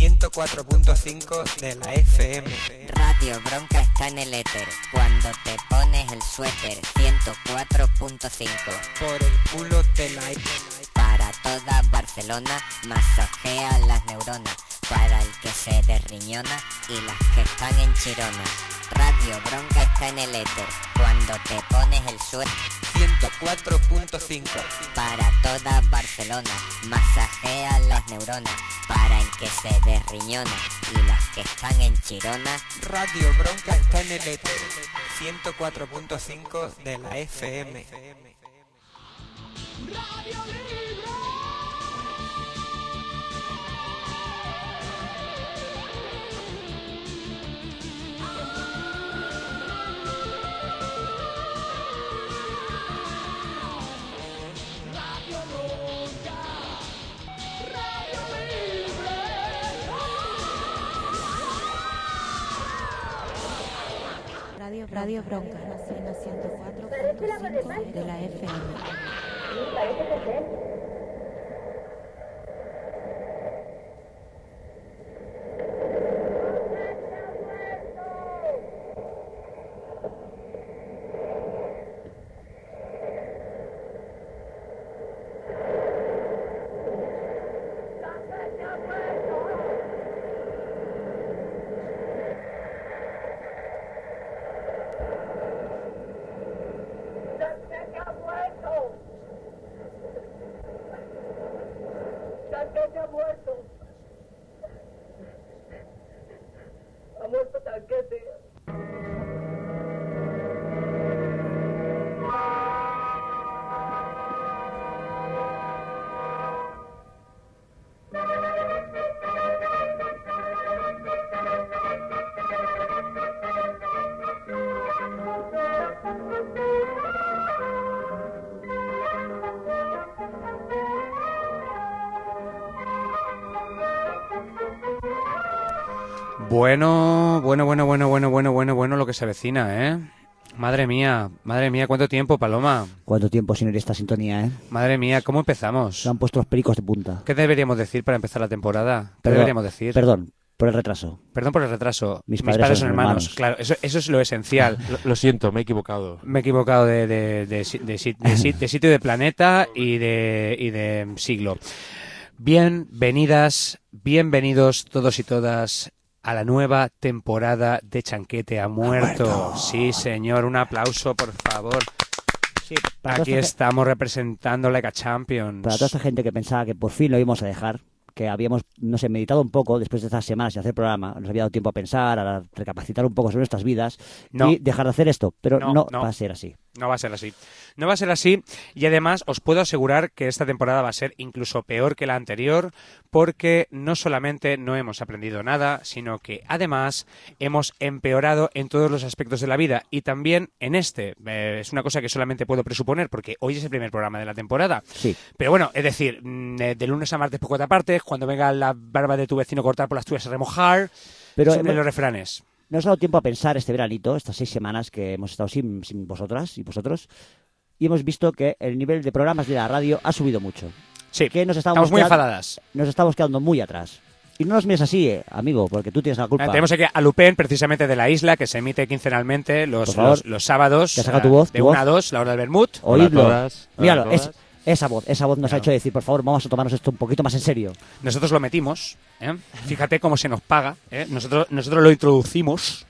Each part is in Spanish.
104.5 de la FM. Radio Bronca está en el éter. Cuando te pones el suéter. 104.5. Por el culo de la... Para toda Barcelona, masajea las neuronas. Para el que se desriñona y las que están en Chirona. Radio Bronca está en el éter. Cuando te pones el suéter. 104.5. Para toda Barcelona, masajea las neuronas. Para el que se desriñona y las que están en Chirona. Radio Bronca está en el éter. 104.5 de la FM. Radio Libre. Radio Bronca, en 104.5 de la FM. Bueno, lo que se avecina, ¿eh? Madre mía, ¿cuánto tiempo, Paloma? ¿Cuánto tiempo sin oír esta sintonía, eh? Madre mía, ¿cómo empezamos? Se han puesto los pericos de punta. ¿Qué deberíamos decir para empezar la temporada? ¿Qué deberíamos decir? Perdón por el retraso. Perdón por el retraso. Mis padres son hermanos. Claro, eso es lo esencial. Lo siento, me he equivocado. Me he equivocado de sitio, de planeta y de siglo. Bienvenidos todos y todas a la nueva temporada de Chanquete ha muerto. Sí, señor, un aplauso, por favor. Sí, aquí estamos representando Like a Champions. Para toda esta gente que pensaba que por fin lo íbamos a dejar, que habíamos, meditado un poco después de estas semanas sin hacer programa, nos había dado tiempo a pensar, a recapacitar un poco sobre nuestras vidas y dejar de hacer esto, pero no va a ser así. No va a ser así. No va a ser así y además os puedo asegurar que esta temporada va a ser incluso peor que la anterior porque no solamente no hemos aprendido nada, sino que además hemos empeorado en todos los aspectos de la vida y también en este. Es una cosa que solamente puedo presuponer porque hoy es el primer programa de la temporada. Sí. Pero bueno, es decir, de lunes a martes poco te apartes, cuando venga la barba de tu vecino cortar por las tuyas a remojar, pero son de los refranes. Nos ha dado tiempo a pensar este veranito, estas 6 semanas que hemos estado sin vosotras y vosotros, y hemos visto que el nivel de programas de la radio ha subido mucho. Sí, que estamos muy enfadadas. Nos estamos quedando muy atrás. Y no nos mires así, amigo, porque tú tienes la culpa. Tenemos aquí a Lupén, precisamente de La Isla, que se emite quincenalmente los sábados, saca tu voz, de 1 a 2, la hora del vermut. Oídlo. Míralo, esa voz nos ha hecho decir, por favor, vamos a tomarnos esto un poquito más en serio. Nosotros lo metimos, ¿eh? Fíjate cómo se nos paga, ¿eh? Nosotros lo introducimos,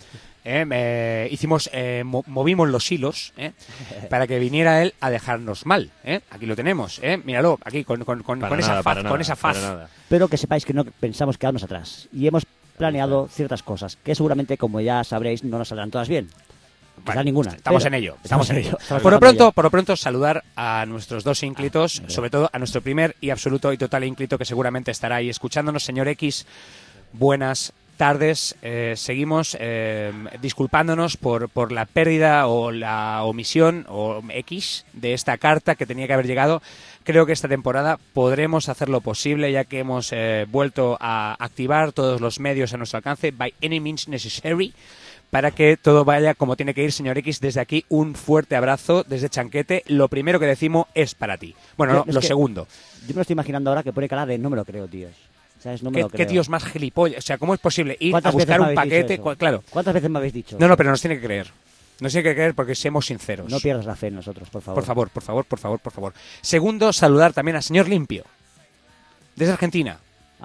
movimos los hilos, para que viniera él a dejarnos mal, Aquí lo tenemos, míralo, aquí con esa faz. Pero que sepáis que no pensamos quedarnos atrás y hemos planeado ciertas cosas que seguramente, como ya sabréis, no nos saldrán todas bien. Bueno, ninguna. Estamos en ello. Por lo pronto, saludar a nuestros dos ínclitos, sobre todo a nuestro primer y absoluto y total ínclito que seguramente estará ahí escuchándonos, señor X. Buenas tardes. Seguimos disculpándonos por la pérdida o la omisión o X de esta carta que tenía que haber llegado. Creo que esta temporada podremos hacer lo posible, ya que hemos vuelto a activar todos los medios a nuestro alcance, by any means necessary, para que todo vaya como tiene que ir, señor X. Desde aquí, un fuerte abrazo desde Chanquete. Lo primero que decimos es para ti. Bueno, lo segundo. Yo me lo estoy imaginando ahora que pone cara de no me lo creo, tíos. ¿Sabes? No me lo creo. ¿Qué tíos más gilipollas? O sea, ¿cómo es posible ir a buscar un paquete? Claro. ¿Cuántas veces me habéis dicho? No, pero nos tiene que creer. Nos tiene que creer porque seamos sinceros. No pierdas la fe en nosotros, por favor. Por favor. Segundo, saludar también al señor Limpio, desde Argentina.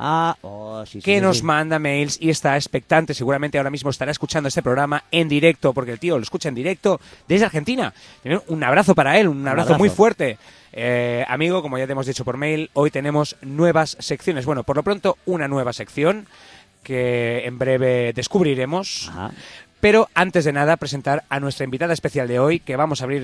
Que nos manda mails y está expectante. Seguramente ahora mismo estará escuchando este programa en directo, porque el tío lo escucha en directo desde Argentina. Un abrazo para él, un abrazo muy fuerte. Amigo, como ya te hemos dicho por mail, hoy tenemos nuevas secciones. Bueno, por lo pronto, una nueva sección que en breve descubriremos. Ajá. Pero antes de nada, presentar a nuestra invitada especial de hoy, que vamos a abrir,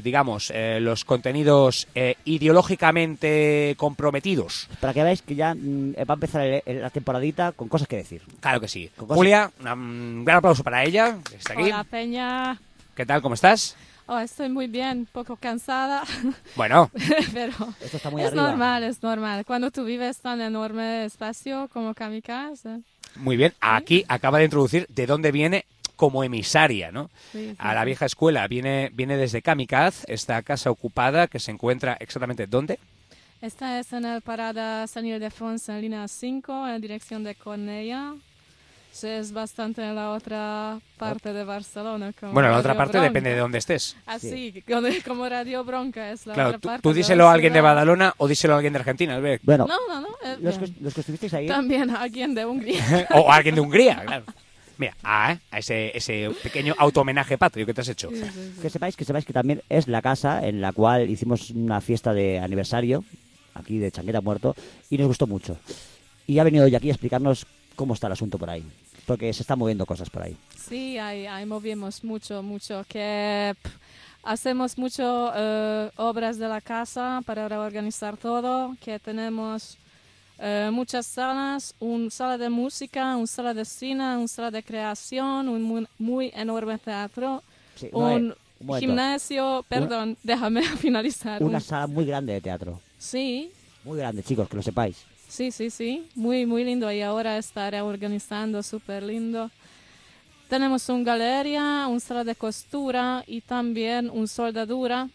los contenidos ideológicamente comprometidos. Para que veáis que ya va a empezar la temporadita con cosas que decir. Claro que sí. Julia, un gran aplauso para ella, que está aquí. Hola, Peña. ¿Qué tal? ¿Cómo estás? Estoy muy bien, un poco cansada. Bueno. Pero esto está muy es arriba. Es normal. Cuando tú vives tan enorme espacio como Kamikaze. Muy bien. Aquí acaba de introducir de dónde viene como emisaria, ¿no? Sí, a la vieja escuela. Viene desde Kamikaze, esta casa ocupada que se encuentra exactamente ¿dónde? Esta es en el parada San Ildefonso en línea 5, en dirección de Cornellà. Sí, es bastante en la otra parte de Barcelona. Bueno, la otra parte depende de dónde estés. Así, como Radio Bronca es la claro, otra parte. Tú díselo a alguien de Badalona o díselo a alguien de Argentina. Bueno, no. Los que estuvisteis ahí. También a alguien de Hungría. O a alguien de Hungría, claro. Mira, a ese pequeño auto-homenaje patrio que te has hecho. Sí. Que sepáis que también es la casa en la cual hicimos una fiesta de aniversario, aquí de Changueta Muerto, y nos gustó mucho. Y ha venido hoy aquí a explicarnos cómo está el asunto por ahí, porque se están moviendo cosas por ahí. Sí, ahí movimos mucho, que hacemos mucho obras de la casa para reorganizar todo, que tenemos muchas salas, una sala de música, una sala de cine, una sala de creación, un muy enorme teatro, sí, un gimnasio, déjame finalizar. Una sala muy grande de teatro. Sí. Muy grande, chicos, que lo sepáis. Sí, muy lindo y ahora está reorganizando, súper lindo. Tenemos una galería, una sala de costura y también una soldadura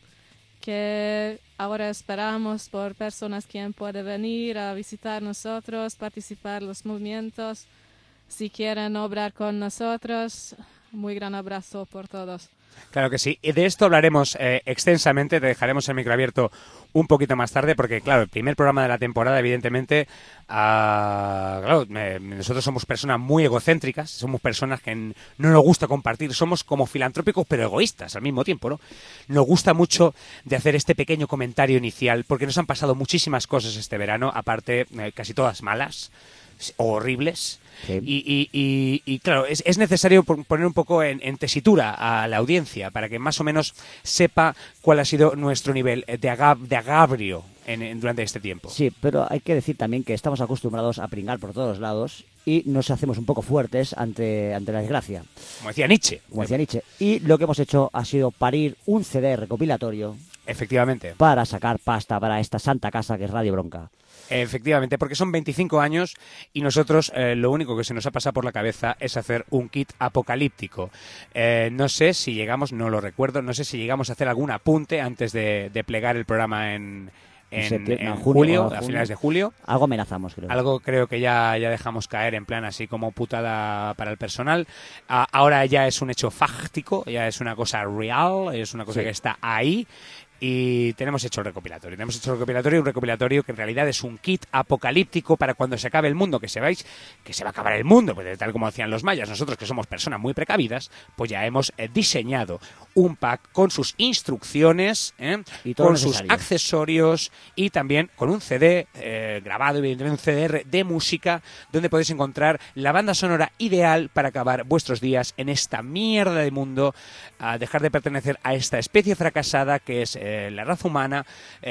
que ahora esperamos por personas que pueden venir a visitar nosotros, participar en los movimientos. Si quieren obrar con nosotros, muy gran abrazo por todos. Claro que sí. Y de esto hablaremos extensamente. Te dejaremos el micro abierto un poquito más tarde porque, claro, el primer programa de la temporada, evidentemente, nosotros somos personas muy egocéntricas, somos personas que no nos gusta compartir, somos como filantrópicos pero egoístas al mismo tiempo, ¿no? Nos gusta mucho de hacer este pequeño comentario inicial porque nos han pasado muchísimas cosas este verano, aparte casi todas malas o horribles. Sí. Y claro, es necesario poner un poco en tesitura a la audiencia para que más o menos sepa cuál ha sido nuestro nivel de agabrio durante este tiempo. Sí, pero hay que decir también que estamos acostumbrados a pringar por todos lados y nos hacemos un poco fuertes ante la desgracia. Como decía Nietzsche. Y lo que hemos hecho ha sido parir un CD recopilatorio. Efectivamente. Para sacar pasta para esta santa casa que es Radio Bronca. Efectivamente, porque son 25 años y nosotros lo único que se nos ha pasado por la cabeza es hacer un kit apocalíptico. No sé si llegamos, no lo recuerdo, no sé si llegamos a hacer algún apunte antes de plegar el programa en julio, a finales de julio. Algo amenazamos, creo. Algo creo que ya dejamos caer en plan así como putada para el personal. Ahora ya es un hecho fáctico, ya es una cosa real, es una cosa que está ahí. Y tenemos hecho el recopilatorio. Un recopilatorio que en realidad es un kit apocalíptico para cuando se acabe el mundo, que sepáis que se va a acabar el mundo, pues tal como decían los mayas, nosotros que somos personas muy precavidas, pues ya hemos diseñado un pack con sus instrucciones, con sus accesorios y también con un CD grabado, evidentemente un CD de música, donde podéis encontrar la banda sonora ideal para acabar vuestros días en esta mierda de mundo, a dejar de pertenecer a esta especie fracasada que es la raza humana,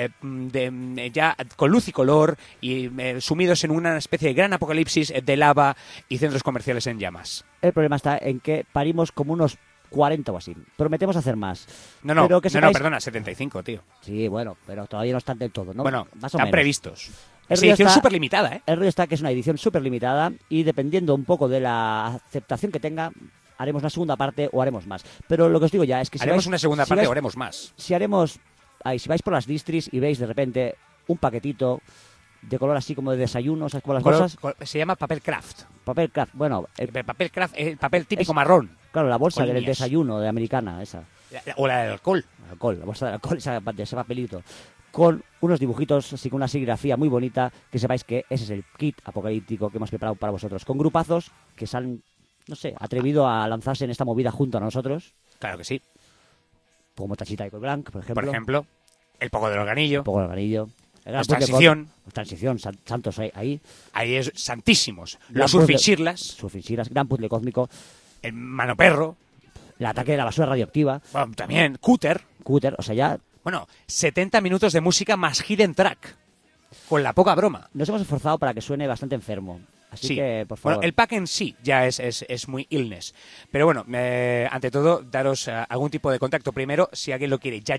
ya con luz y color y sumidos en una especie de gran apocalipsis de lava y centros comerciales en llamas. El problema está en que parimos como unos 40 o así. Prometemos hacer más. No, perdona, 75, tío. Sí, bueno, pero todavía no están del todo, ¿no? Bueno, más o están menos. Previstos. Es edición súper limitada, ¿eh? El rollo está que es una edición súper limitada y dependiendo un poco de la aceptación que tenga, haremos una segunda parte o haremos más. Pero lo que os digo ya es que haremos una segunda parte o haremos más. Si vais por las distris y veis de repente un paquetito de color así como de desayuno, ¿sabes? Como las bolsas. Se llama papel craft. Papel craft, bueno. El papel craft, el papel típico marrón. Claro, la bolsa del desayuno de americana, esa. O la del alcohol. La bolsa del alcohol, ese papelito. Con unos dibujitos, así con una serigrafía muy bonita, que sepáis que ese es el kit apocalíptico que hemos preparado para vosotros. Con grupazos que se han, no sé, atrevido a lanzarse en esta movida junto a nosotros. Claro que sí. Como Tachita y Blanc, por ejemplo. Por ejemplo, el Poco del Organillo. Poco del Organillo. Los Transición. Santos ahí. Ahí es santísimos. Los Surfinchirlas. Gran puzzle cósmico. El Mano Perro. El ataque de la basura radioactiva. Bueno, también. Cúter, o sea, ya... Bueno, 70 minutos de música más hidden track. Con la poca broma. Nos hemos esforzado para que suene bastante enfermo. Así que, por favor. Bueno, el pack en sí ya es muy illness. Pero bueno, ante todo, daros algún tipo de contacto. Primero, si alguien lo quiere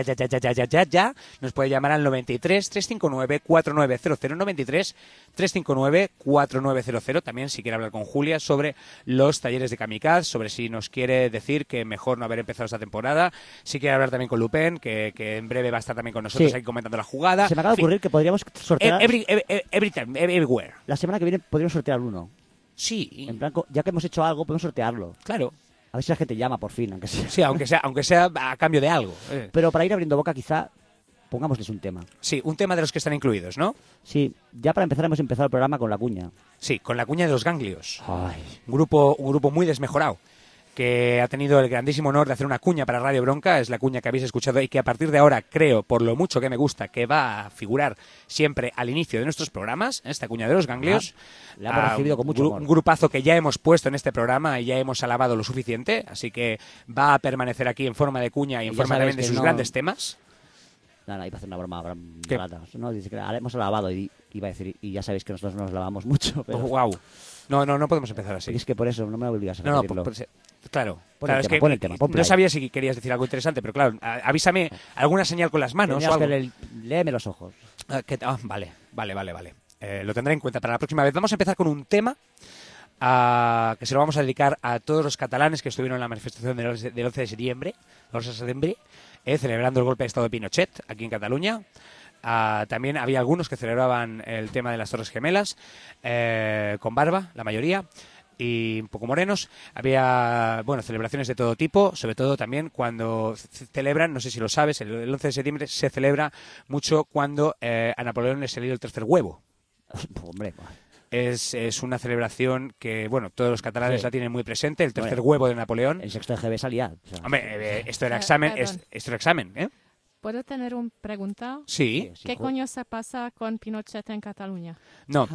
ya, nos puede llamar al 93 359 4900, 93 359 4900. También si quiere hablar con Julia sobre los talleres de Kamikaze, sobre si nos quiere decir que mejor no haber empezado esta temporada. Si quiere hablar también con Lupin, que en breve va a estar también con nosotros aquí comentando la jugada. Se me acaba de ocurrir que podríamos sortear... Everywhere. La semana que viene podríamos sortear uno. Sí. En plan, ya que hemos hecho algo, podemos sortearlo. Claro. A ver si la gente llama por fin, aunque sea. Sí, aunque sea a cambio de algo. Pero para ir abriendo boca, quizá pongámosles un tema. Sí, un tema de los que están incluidos, ¿no? Sí, ya para empezar hemos empezado el programa con la cuña. Sí, con la cuña de los ganglios. Ay. Un grupo muy desmejorado, que ha tenido el grandísimo honor de hacer una cuña para Radio Bronca. Es la cuña que habéis escuchado y que a partir de ahora creo, por lo mucho que me gusta, que va a figurar siempre al inicio de nuestros programas, esta cuña de los ganglios. La hemos recibido con mucho amor. Un grupazo que ya hemos puesto en este programa y ya hemos alabado lo suficiente, así que va a permanecer aquí en forma de cuña y en forma también de sus grandes temas. Nada, iba a hacer una broma barata. No, dice que hemos lavado y iba a decir, y ya sabéis que nosotros nos lavamos mucho. Pero... Wow. No podemos empezar así. Es que por eso no me obligas a repetirlo. Claro, pon el tema. No sabía si querías decir algo interesante, pero claro, avísame alguna señal con las manos o algo. Léeme los ojos. Vale. Lo tendré en cuenta para la próxima vez. Vamos a empezar con un tema que se lo vamos a dedicar a todos los catalanes que estuvieron en la manifestación del 11 de septiembre, celebrando el golpe de Estado de Pinochet aquí en Cataluña. También había algunos que celebraban el tema de las Torres Gemelas con barba, la mayoría, y un poco morenos. Había, celebraciones de todo tipo, sobre todo también cuando celebran, no sé si lo sabes, el 11 de septiembre se celebra mucho cuando a Napoleón le salió el tercer huevo. Hombre, Es una celebración que, todos los catalanes la tienen muy presente, el tercer huevo de Napoleón. El sexto de GB salía. Hombre, esto era examen, ¿eh? ¿Puedo tener un pregunta? Sí. ¿Qué coño se pasa con Pinochet en Cataluña? No,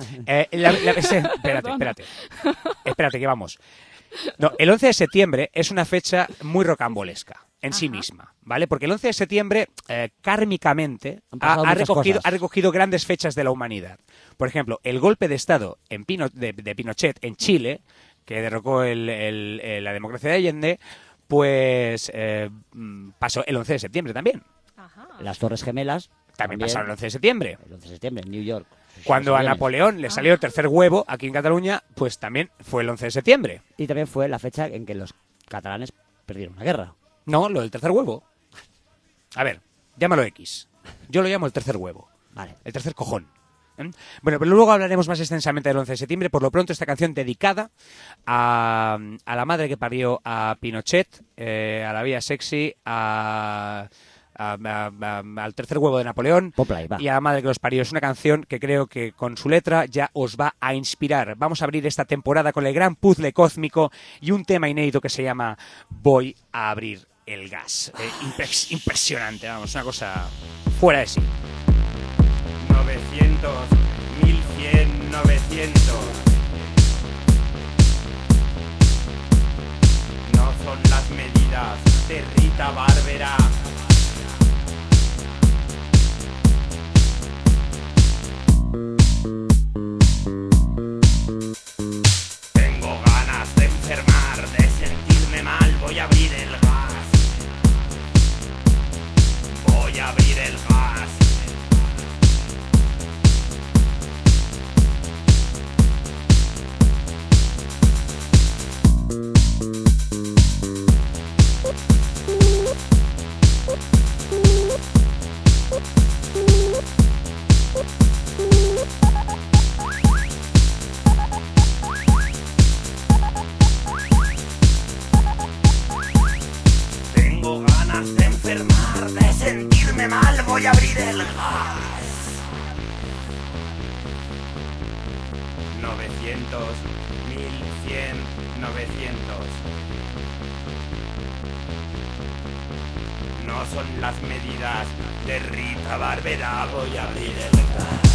espérate, que vamos. No, el 11 de septiembre es una fecha muy rocambolesca en sí misma, ¿vale? Porque el 11 de septiembre, kármicamente, ha recogido grandes fechas de la humanidad. Por ejemplo, el golpe de Estado de Pinochet en Chile, que derrocó la democracia de Allende, pues pasó el 11 de septiembre también. Ajá. Las Torres Gemelas también pasaron el 11 de septiembre. El 11 de septiembre, en New York. Cuando a Napoleón le salió el tercer huevo aquí en Cataluña, pues también fue el 11 de septiembre. Y también fue la fecha en que los catalanes perdieron la guerra. No, lo del tercer huevo. A ver, llámalo X. Yo lo llamo el tercer huevo. Vale. El tercer cojón. Bueno, pero luego hablaremos más extensamente del 11 de septiembre. Por lo pronto, esta canción dedicada a la madre que parió a Pinochet, a la vía sexy, al tercer huevo de Napoleón y a la madre que los parió. Es una canción que creo que con su letra ya os va a inspirar. Vamos a abrir esta temporada con el gran puzzle cósmico y un tema inédito que se llama Voy a abrir el gas. Impresionante, vamos, una cosa fuera de sí. 900, 1100, 900. No son las medidas de Rita Barberá. Tengo ganas de enfermar, de sentirme mal, voy a abrir el gas. Voy a abrir el gas. 900, 1100, 900. No son las medidas de Rita Barberá. Voy a abrir el gas.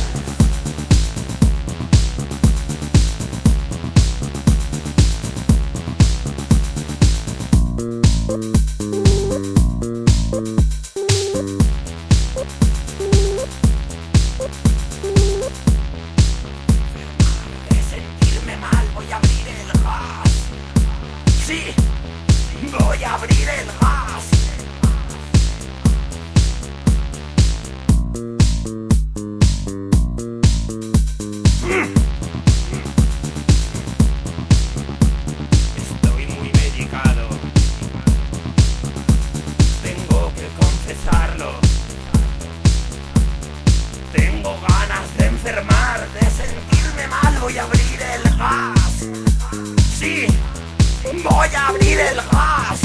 De sentirme mal, voy a abrir el gas. Sí, voy a abrir el gas. Estoy muy medicado. Tengo que confesarlo. Tengo ganas de enfermar, de sentirme mal. Voy a abrir el gas. Sí, voy a abrir el gas.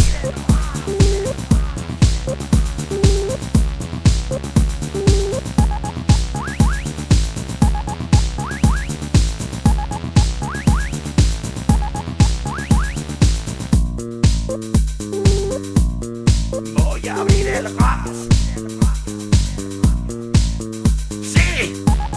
Voy a abrir el gas. Sí.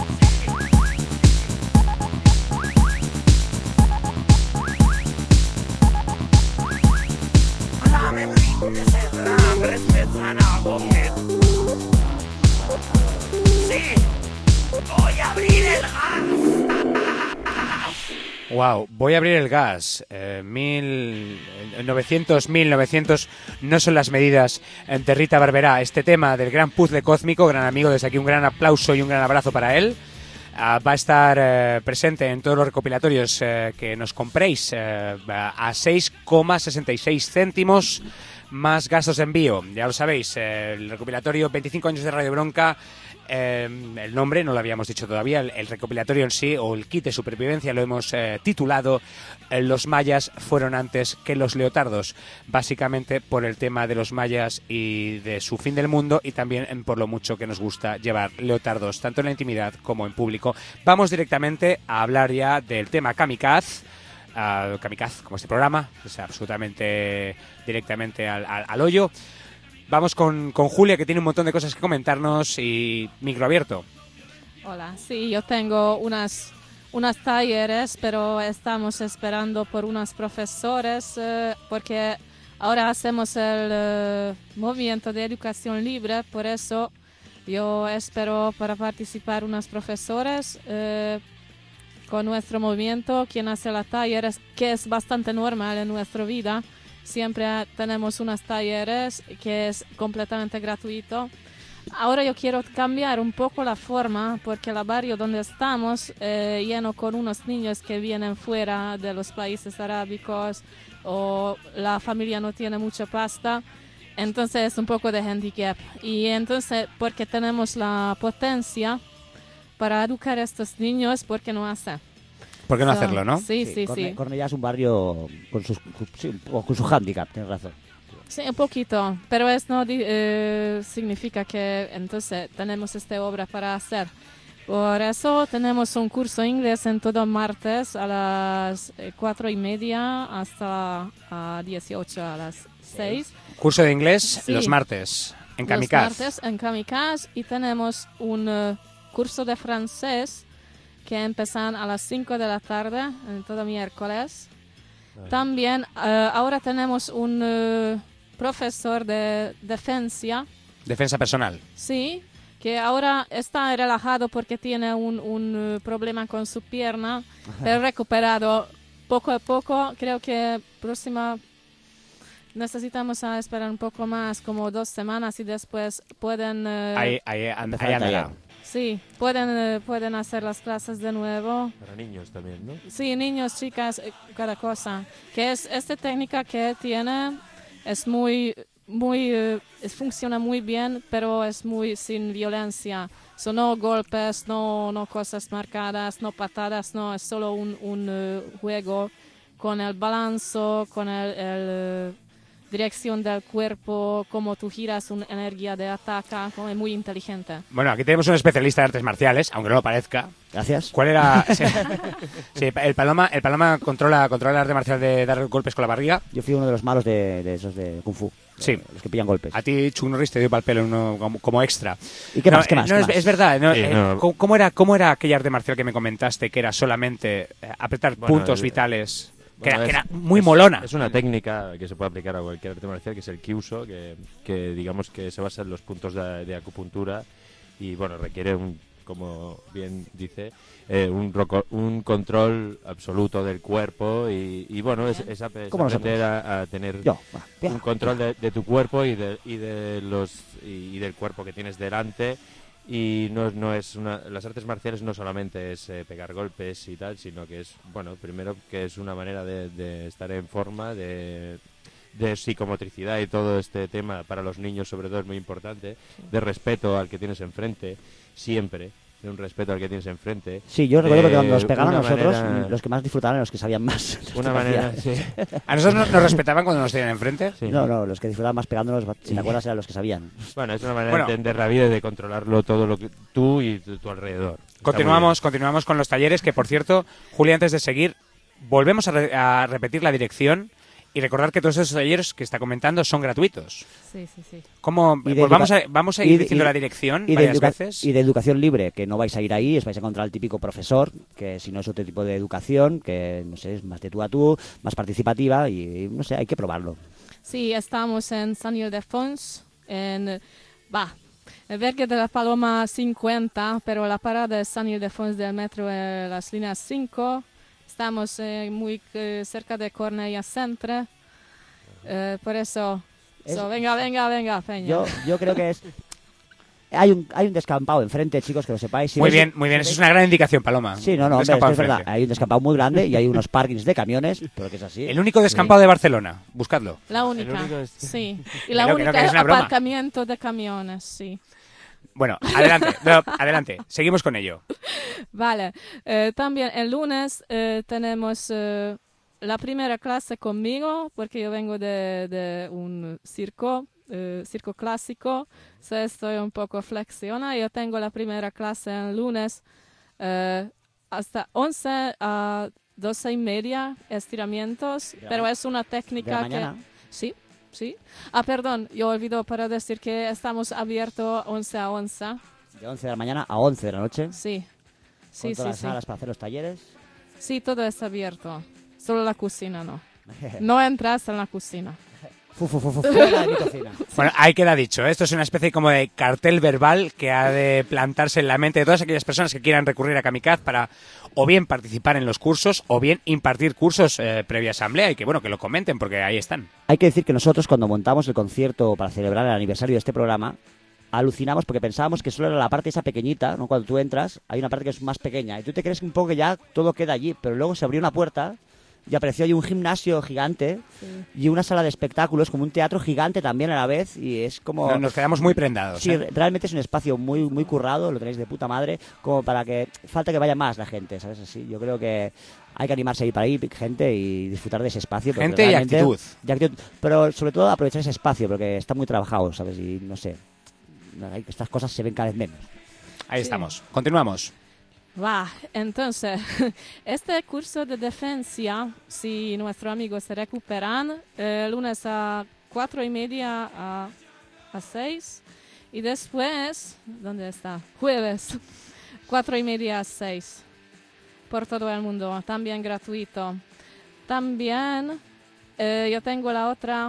La me brindes el hambre, spezzana vomit. Sí. Voy a abrir el gas. Wow, voy a abrir el gas. 1900 no son las medidas de Rita Barberá. Este tema del gran puzzle cósmico, gran amigo, desde aquí un gran aplauso y un gran abrazo para él. Va a estar presente en todos los recopilatorios que nos compréis a 6,66 céntimos más gastos de envío. Ya lo sabéis, el recopilatorio 25 años de Radio Bronca. El nombre no lo habíamos dicho todavía, el recopilatorio en sí o el kit de supervivencia lo hemos titulado Los mayas fueron antes que los leotardos, básicamente por el tema de los mayas y de su fin del mundo, y también por lo mucho que nos gusta llevar leotardos tanto en la intimidad como en público. Vamos directamente a hablar ya del tema Kamikaze. Kamikaze, como este programa, es absolutamente directamente al hoyo. Vamos con Julia, que tiene un montón de cosas que comentarnos, y micro abierto. Hola, sí, yo tengo unas talleres, pero estamos esperando por unos profesores porque ahora hacemos el movimiento de educación libre, por eso yo espero para participar unos profesores con nuestro movimiento, quien hace los talleres, que es bastante normal en nuestra vida. Siempre tenemos unos talleres que es completamente gratuito. Ahora yo quiero cambiar un poco la forma porque el barrio donde estamos lleno con unos niños que vienen fuera de los países arábicos o la familia no tiene mucha pasta. Entonces es un poco de handicap. Y entonces porque tenemos la potencia para educar a estos niños, ¿por qué no hacer? ¿Por qué no hacerlo, no? Sí. Cornellá es un barrio con su hándicap, tienes razón. Sí, un poquito, pero eso no significa que entonces tenemos esta obra para hacer. Por eso tenemos un curso inglés en todo martes a las 4:30 hasta a 18 a las 6. Curso de inglés los martes en Kamikaze. Los martes en Kamikaze, y tenemos un curso de francés que empiezan a las 5 de la tarde, en todo miércoles. También ahora tenemos un profesor de defensa personal. Sí, que ahora está relajado porque tiene un problema con su pierna, pero recuperado poco a poco. Creo que próxima necesitamos esperar un poco más, como 2 semanas, y después pueden... Ahí andará. Sí, pueden hacer las clases de nuevo. Para niños también, ¿no? Sí, niños, chicas, cada cosa. Que es esta técnica que tiene, es funciona muy bien, pero es muy sin violencia. Son no golpes, no cosas marcadas, no patadas, no, es solo un juego con el balanzo, con dirección del cuerpo, cómo tú giras una energía de ataque, como es muy inteligente. Bueno, aquí tenemos un especialista de artes marciales, aunque no lo parezca. Gracias. ¿Cuál era? Sí, el Paloma controla el arte marcial de dar golpes con la barriga. Yo fui uno de los malos de esos de Kung Fu. Sí. Los que pillan golpes. A ti Chuck Norris te dio pal pelo como extra. ¿Y qué más? ¿Qué más? Es verdad. No, Sí, no. ¿Cómo era aquella arte marcial que me comentaste que era solamente apretar puntos vitales? Que era muy molona. Es una técnica que se puede aplicar a cualquier arte marcial, que es el Kyuso, que digamos que se basa en los puntos de acupuntura y bueno, requiere como bien dice, un control absoluto del cuerpo y bueno, es aprender a tener un control de tu cuerpo y del cuerpo que tienes delante. Y no es las artes marciales no solamente es pegar golpes y tal, sino que es, bueno, primero que es una manera de estar en forma, de psicomotricidad y todo este tema para los niños sobre todo es muy importante, de respeto al que tienes enfrente, siempre. De un respeto al que tienes enfrente. Sí, yo recuerdo que cuando nos pegaban a nosotros, los que más disfrutaban eran los que sabían más. Una manera, sí. ¿A nosotros nos respetaban cuando nos tenían enfrente? Sí. No, los que disfrutaban más pegándonos, si te acuerdas, eran los que sabían. Bueno, es una manera de entender la vida y de controlarlo todo lo que tú y tu alrededor. Continuamos con los talleres, que por cierto, Juli, antes de seguir, volvemos a repetir la dirección. Y recordar que todos esos talleres que está comentando son gratuitos. Sí. ¿Cómo? Pues vamos a ir diciendo la dirección varias veces. Y de educación libre, que no vais a ir ahí, os vais a encontrar al típico profesor, que si no es otro tipo de educación, que no sé, es más de tú a tú, más participativa y no sé, hay que probarlo. Sí, estamos en San Ildefonso, en Vergue de la Paloma 50, pero la parada es San Ildefonso del metro de las líneas 5. Estamos muy cerca de Cornellà Centre, por eso, venga, Peña. Yo creo que hay un descampado enfrente, chicos, que lo sepáis. Muy bien, eso es una gran indicación, Paloma. Sí, no, es verdad. Hay un descampado muy grande y hay unos parkings de camiones, pero que es así. El único descampado de Barcelona, buscadlo. La única, sí. Y la única aparcamiento de camiones, sí. Bueno, adelante, seguimos con ello. Vale, también el lunes tenemos la primera clase conmigo, porque yo vengo de un circo clásico, estoy un poco flexiona. Yo tengo la primera clase el lunes hasta 11 a 12:30, estiramientos, pero es una técnica que... Sí. Perdón, yo olvido para decir que estamos abiertos 11 a 11. De 11 de la mañana a 11 de la noche. Sí. Con todas las salas para hacer los talleres. Sí, todo está abierto. Solo la cocina no. No entras en la cocina. Fuera de mi cocina. Bueno, ahí queda dicho. Esto es una especie como de cartel verbal que ha de plantarse en la mente de todas aquellas personas que quieran recurrir a Kamikaz para o bien participar en los cursos o bien impartir cursos previa asamblea y que bueno, que lo comenten porque ahí están. Hay que decir que nosotros cuando montamos el concierto para celebrar el aniversario de este programa alucinamos porque pensábamos que solo era la parte esa pequeñita, ¿no? Cuando tú entras hay una parte que es más pequeña y tú te crees un poco que ya todo queda allí, pero luego se abrió una puerta y apareció allí un gimnasio gigante y una sala de espectáculos, como un teatro gigante también a la vez, y es como... Nos quedamos muy prendados. Sí, realmente es un espacio muy muy currado, lo tenéis de puta madre, como para que... Falta que vaya más la gente, ¿sabes? Así, yo creo que hay que animarse a ir para ahí, gente, y disfrutar de ese espacio. Gente y actitud. Pero sobre todo aprovechar ese espacio, porque está muy trabajado, ¿sabes? Y no sé, estas cosas se ven cada vez menos. Ahí estamos. Continuamos. Entonces, este curso de defensa, si nuestros amigos se recuperan, lunes a 4:30 a 6, y después, ¿dónde está? Jueves, 4:30 a 6, por todo el mundo, también gratuito. También yo tengo la otra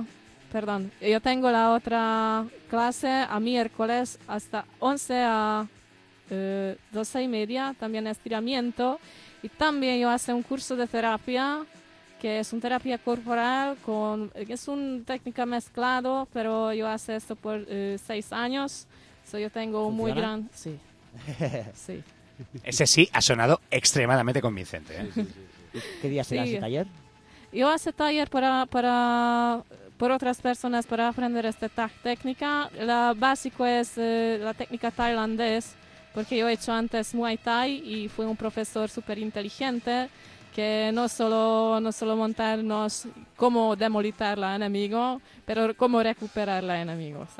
clase a miércoles hasta 11 a 12:30, también estiramiento, y también yo hago un curso de terapia que es una terapia corporal es una técnica mezclado, pero yo hago esto por 6 años, yo tengo muy gran... Sí. Ese sí ha sonado extremadamente convincente, ¿eh? Sí. ¿Qué día será ese taller? Yo hago taller por otras personas para aprender esta técnica. La básico es la técnica tailandesa, porque yo he hecho antes Muay Thai y fue un profesor súper inteligente que no solo montarnos cómo demolitar al enemigo, pero cómo recuperar al enemigo. O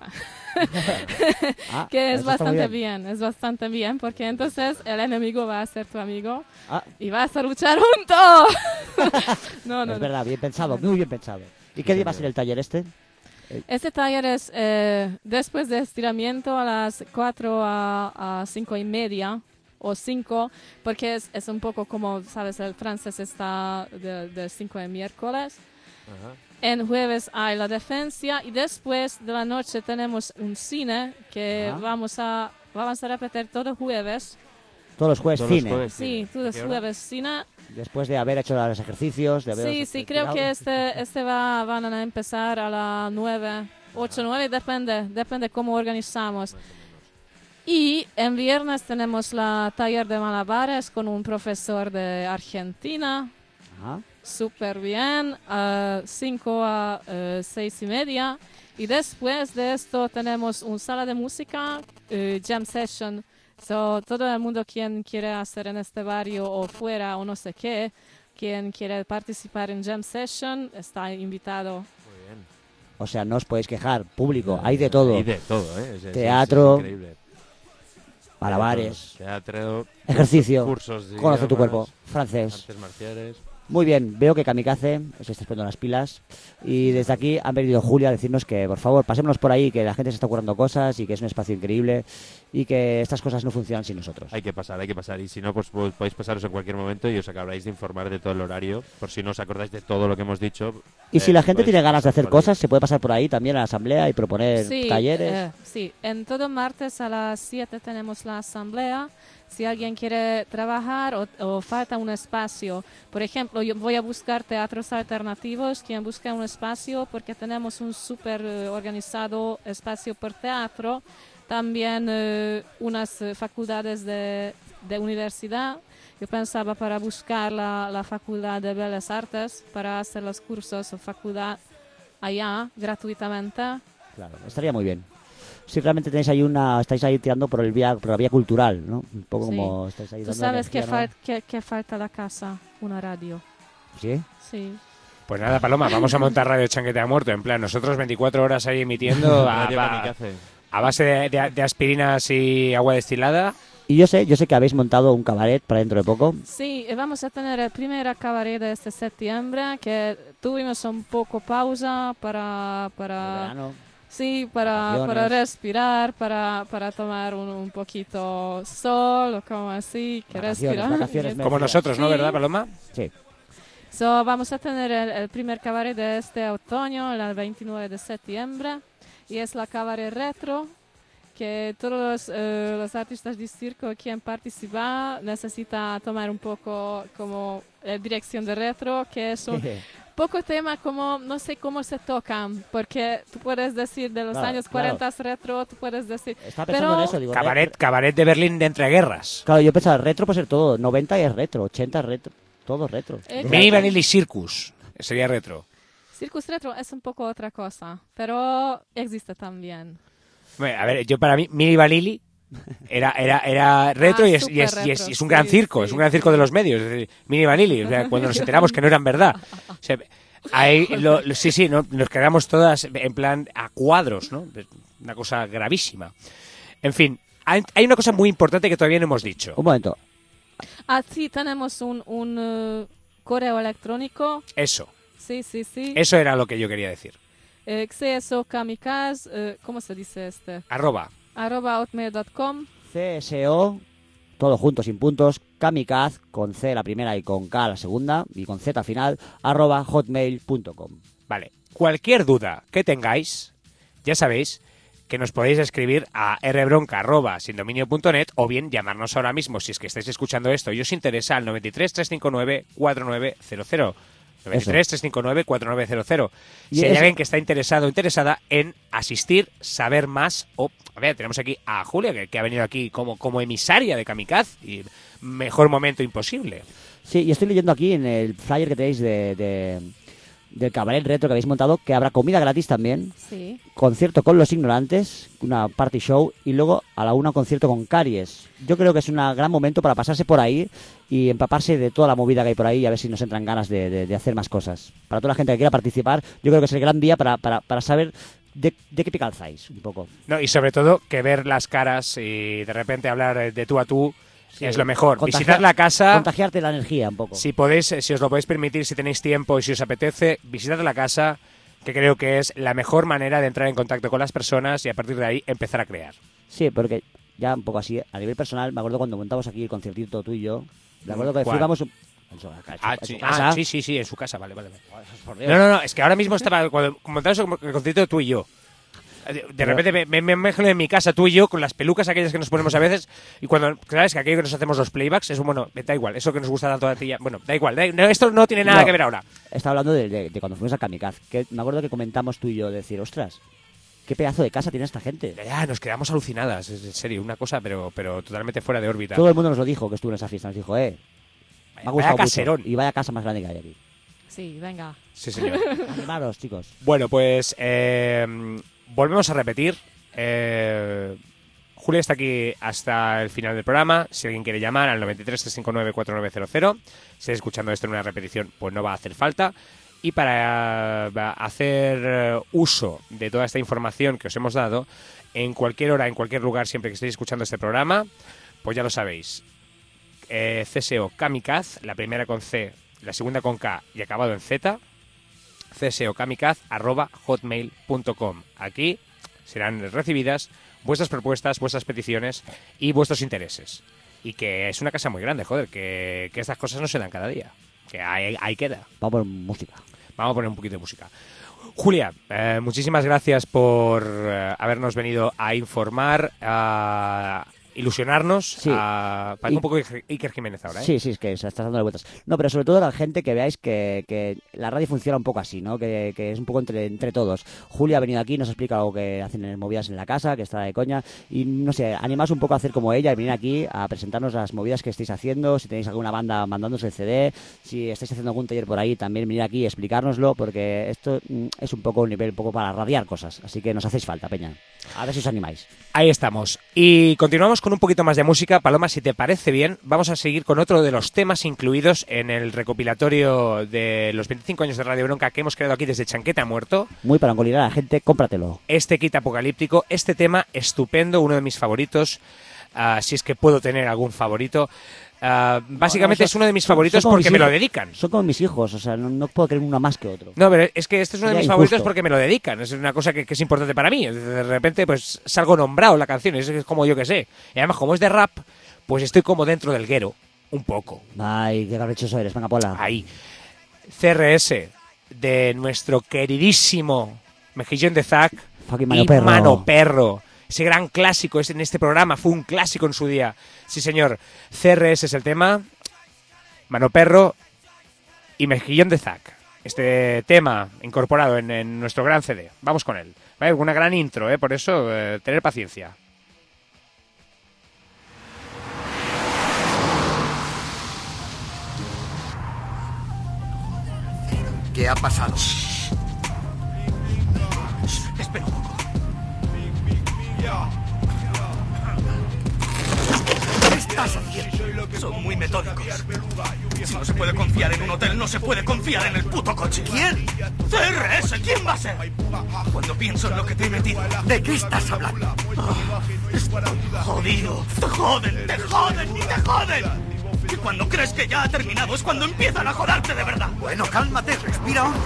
sea. Que es bastante bien, es bastante bien, porque entonces el enemigo va a ser tu amigo y vas a luchar juntos. No, es verdad, bien pensado, muy bien pensado. ¿Y qué día va a ser el taller este? Este taller es después de estiramiento a las 4 a 5 y media. O 5, porque es un poco como, ¿sabes? El francés está de 5 de miércoles. Ajá. En jueves hay la defensa y después de la noche tenemos un cine que vamos a repetir todos jueves. Todos los jueves cine. Sí, todos los jueves cine. Después de haber hecho los ejercicios. Sí, creo que este van a empezar a las 9, 8, 9, depende cómo organizamos. Y en viernes tenemos la taller de malabares con un profesor de Argentina. Súper bien, 5 a 6 y media. Y después de esto tenemos una sala de música, jam session. Todo el mundo quien quiere hacer en este barrio o fuera o no sé qué, quien quiere participar en jam session, está invitado. Muy bien. O sea, no os podéis quejar, público, hay de todo. Hay de todo, Teatro. Es increíble. Malabares, teatro, ejercicio, cursos de conoce idiomas, tu cuerpo, francés. Artes marciales. Muy bien, veo que Kamikaze os estáis poniendo las pilas y desde aquí han venido Julia a decirnos que por favor pasémonos por ahí, que la gente se está currando cosas y que es un espacio increíble y que estas cosas no funcionan sin nosotros. Hay que pasar y si no pues podéis pasaros en cualquier momento y os acabaréis de informar de todo el horario, por si no os acordáis de todo lo que hemos dicho. Y si la gente tiene ganas de hacer cosas, se puede pasar por ahí también a la asamblea y proponer talleres. Sí, en todo martes a las 7 tenemos la asamblea. Si alguien quiere trabajar o falta un espacio, por ejemplo, yo voy a buscar teatros alternativos, quien busca un espacio, porque tenemos un súper organizado espacio por teatro, también unas facultades de universidad. Yo pensaba para buscar la Facultad de Bellas Artes para hacer los cursos o facultad allá gratuitamente. Claro, estaría muy bien. Si realmente tenéis ahí estáis ahí tirando por la vía cultural, ¿no? Un poco como estáis ahí. Tú sabes que falta la casa, una radio. ¿Sí? Sí. Pues nada, Paloma, vamos a montar Radio Chanquete a Muerto. En plan, nosotros 24 horas ahí emitiendo a base de aspirinas y agua destilada. Y yo sé que habéis montado un cabaret para dentro de poco. Sí, vamos a tener el primer cabaret de este septiembre, que tuvimos un poco pausa para verano. Sí, para respirar, para tomar un poquito sol o como así, que vacaciones como nosotros, ¿no? ¿Verdad, Paloma? Sí. Vamos a tener el primer cabaret de este otoño, el 29 de septiembre, y es la cabaret retro, que todos los artistas de circo quien participa necesita tomar un poco como dirección de retro, que es un poco tema como, no sé cómo se tocan, porque tú puedes decir de los años 40 retro, tú puedes decir... Estaba pensando en eso, digo... Cabaret de Berlín de entreguerras. Claro, yo pensaba, retro puede ser todo, 90 es retro, 80 es retro, todo retro. Mini Vanilli Circus sería retro. Circus retro es un poco otra cosa, pero existe también. Bueno, a ver, yo para mí, Mini Vanilli era retro y es un gran circo, es un gran circo de los medios, es decir, Mini Vanilli, o sea, cuando nos enteramos que no eran verdad. O sea, ahí nos quedamos todas en plan a cuadros, ¿no? Una cosa gravísima. En fin, hay una cosa muy importante que todavía no hemos dicho. Un momento. Sí, tenemos un correo electrónico. Eso. Sí. Eso era lo que yo quería decir. CSO Kamikaze, ¿cómo se dice este? @hotmail.com. CSO, todo junto, sin puntos, Kamikaze, con C la primera y con K la segunda, y con Z al final, @hotmail.com. Vale, cualquier duda que tengáis, ya sabéis que nos podéis escribir a rbronca@sindominio.net o bien llamarnos ahora mismo si es que estáis escuchando esto y os interesa al 93 359 4900. 93 359 4900. Si hay alguien que está interesado o interesada en asistir, saber más, a ver, tenemos aquí a Julia que ha venido aquí como emisaria de Kamikaze y mejor momento imposible. Sí, y estoy leyendo aquí en el flyer que tenéis de del Cabaret Retro que habéis montado, que habrá comida gratis también, Sí. concierto con Los Ignorantes, una party show, y luego a la 1 concierto con Caries. Yo creo que es un gran momento para pasarse por ahí y empaparse de toda la movida que hay por ahí y a ver si nos entran ganas de hacer más cosas. Para toda la gente que quiera participar, yo creo que es el gran día para saber de qué te calzáis un poco. No, y sobre todo que ver las caras y de repente hablar de tú a tú. Sí, es lo mejor. Visitar la casa. Contagiarte la energía un poco. Si podéis, si os lo podéis permitir, si tenéis tiempo y si os apetece, visitad la casa, que creo que es la mejor manera de entrar en contacto con las personas y a partir de ahí empezar a crear. Sí, porque ya un poco así, a nivel personal, me acuerdo cuando montamos aquí el conciertito tú y yo. Me acuerdo que fuimos en su casa. Sí, en su casa, vale. No, es que ahora mismo estaba, cuando montamos el concierto tú y yo. De repente me imagino en mi casa tú y yo con las pelucas aquellas que nos ponemos a veces y cuando, sabes que aquello que nos hacemos los playbacks es bueno, da igual, eso que nos gusta tanto a ti ya, bueno, da igual, esto no tiene nada que ver ahora. Estaba hablando de cuando fuimos a Kamikaze, que me acuerdo que comentamos tú y yo, de decir, ostras, qué pedazo de casa tiene esta gente. Ya, nos quedamos alucinadas, en serio, una cosa pero totalmente fuera de órbita. Todo el mundo nos lo dijo que estuvo en esa fiesta, nos dijo, me ha gustado caserón. Mucho. Y vaya casa más grande que hay aquí. Sí, venga. Sí, señor. Animaros, chicos. Bueno, pues volvemos a repetir. Julia está aquí hasta el final del programa. Si alguien quiere llamar al 93 359 4900, si está escuchando esto en una repetición, pues no va a hacer falta. Y para hacer uso de toda esta información que os hemos dado, en cualquier hora, en cualquier lugar, siempre que estéis escuchando este programa, pues ya lo sabéis. CSO Kamikaze, la primera con C, la segunda con K y acabado en Z, csokamikaze@hotmail.com. Aquí serán recibidas vuestras propuestas, vuestras peticiones y vuestros intereses. Y que es una casa muy grande, joder, que estas cosas no se dan cada día. Que ahí queda. Vamos a poner música. Vamos a poner un poquito de música. Julia, muchísimas gracias por habernos venido a informar, a ilusionarnos. Sí. Parece un poco Iker Jiménez ahora, ¿eh? Sí, es que se está dando vueltas. No, pero sobre todo la gente que veáis que la radio funciona un poco así, ¿no? Que es un poco entre todos. Julia ha venido aquí, nos ha explicado algo que hacen en movidas en la casa, que está de coña. Y no sé, animaos un poco a hacer como ella y venir aquí a presentarnos las movidas que estáis haciendo. Si tenéis alguna banda mandándonos el CD, si estáis haciendo algún taller por ahí, también venir aquí y explicárnoslo, porque esto es un poco un nivel un poco para radiar cosas. Así que nos hacéis falta, peña. A ver si os animáis. Ahí estamos. Y continuamos con un poquito más de música. Paloma, si te parece bien, vamos a seguir con otro de los temas incluidos en el recopilatorio de los 25 años de Radio Bronca que hemos creado aquí desde Chanqueta Muerto. Muy para engolirar a la gente, cómpratelo. Este kit apocalíptico, este tema estupendo, uno de mis favoritos, si es que puedo tener algún favorito. Básicamente es uno de mis favoritos porque me lo dedican. Son como mis hijos, o sea, no puedo querer uno más que otro. No, pero es que este es uno de mis favoritos porque me lo dedican. Es una cosa que es importante para mí. De repente, pues salgo nombrado en la canción. Es como yo que sé. Y además, como es de rap, pues estoy como dentro del guero. Un poco. Ay, qué caprichoso eres, venga, Pola. Ahí. CRS de nuestro queridísimo Mejillón de Zack y Mano Perro. Ese gran clásico en este programa, fue un clásico en su día. Sí, señor. CRS es el tema, Mano Perro y Mejillón de Zack. Este tema incorporado en nuestro gran CD. Vamos con él. Vale, una gran intro, por eso tener paciencia. ¿Qué ha pasado? Espera un poco. ¿Qué estás haciendo? Son muy metódicos. Si no se puede confiar en un hotel, no se puede confiar en el puto coche. ¿Quién? CRS, ¿quién va a ser? Cuando pienso en lo que te he metido, ¿de qué estás hablando? Estoy jodido. Te joden y te joden. Y cuando crees que ya ha terminado es cuando empiezan a joderte de verdad. Bueno, cálmate, respira hondo.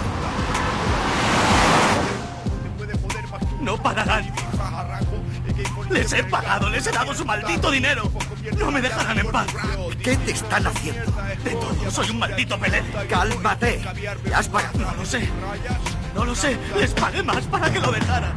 No pararán. Les he pagado, les he dado su maldito dinero. No me dejarán en paz. ¿Qué te están haciendo? De todo, soy un maldito pelele. Cálmate. ¿Le has pagado? No lo sé. No lo sé. Les pagué más para que lo dejaran.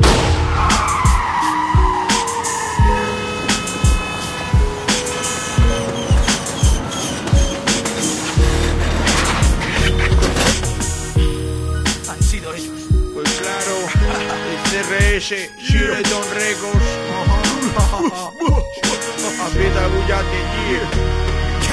Han sido ellos. Pues claro, el CRS, Shiraton Records. Aprieta Bullate,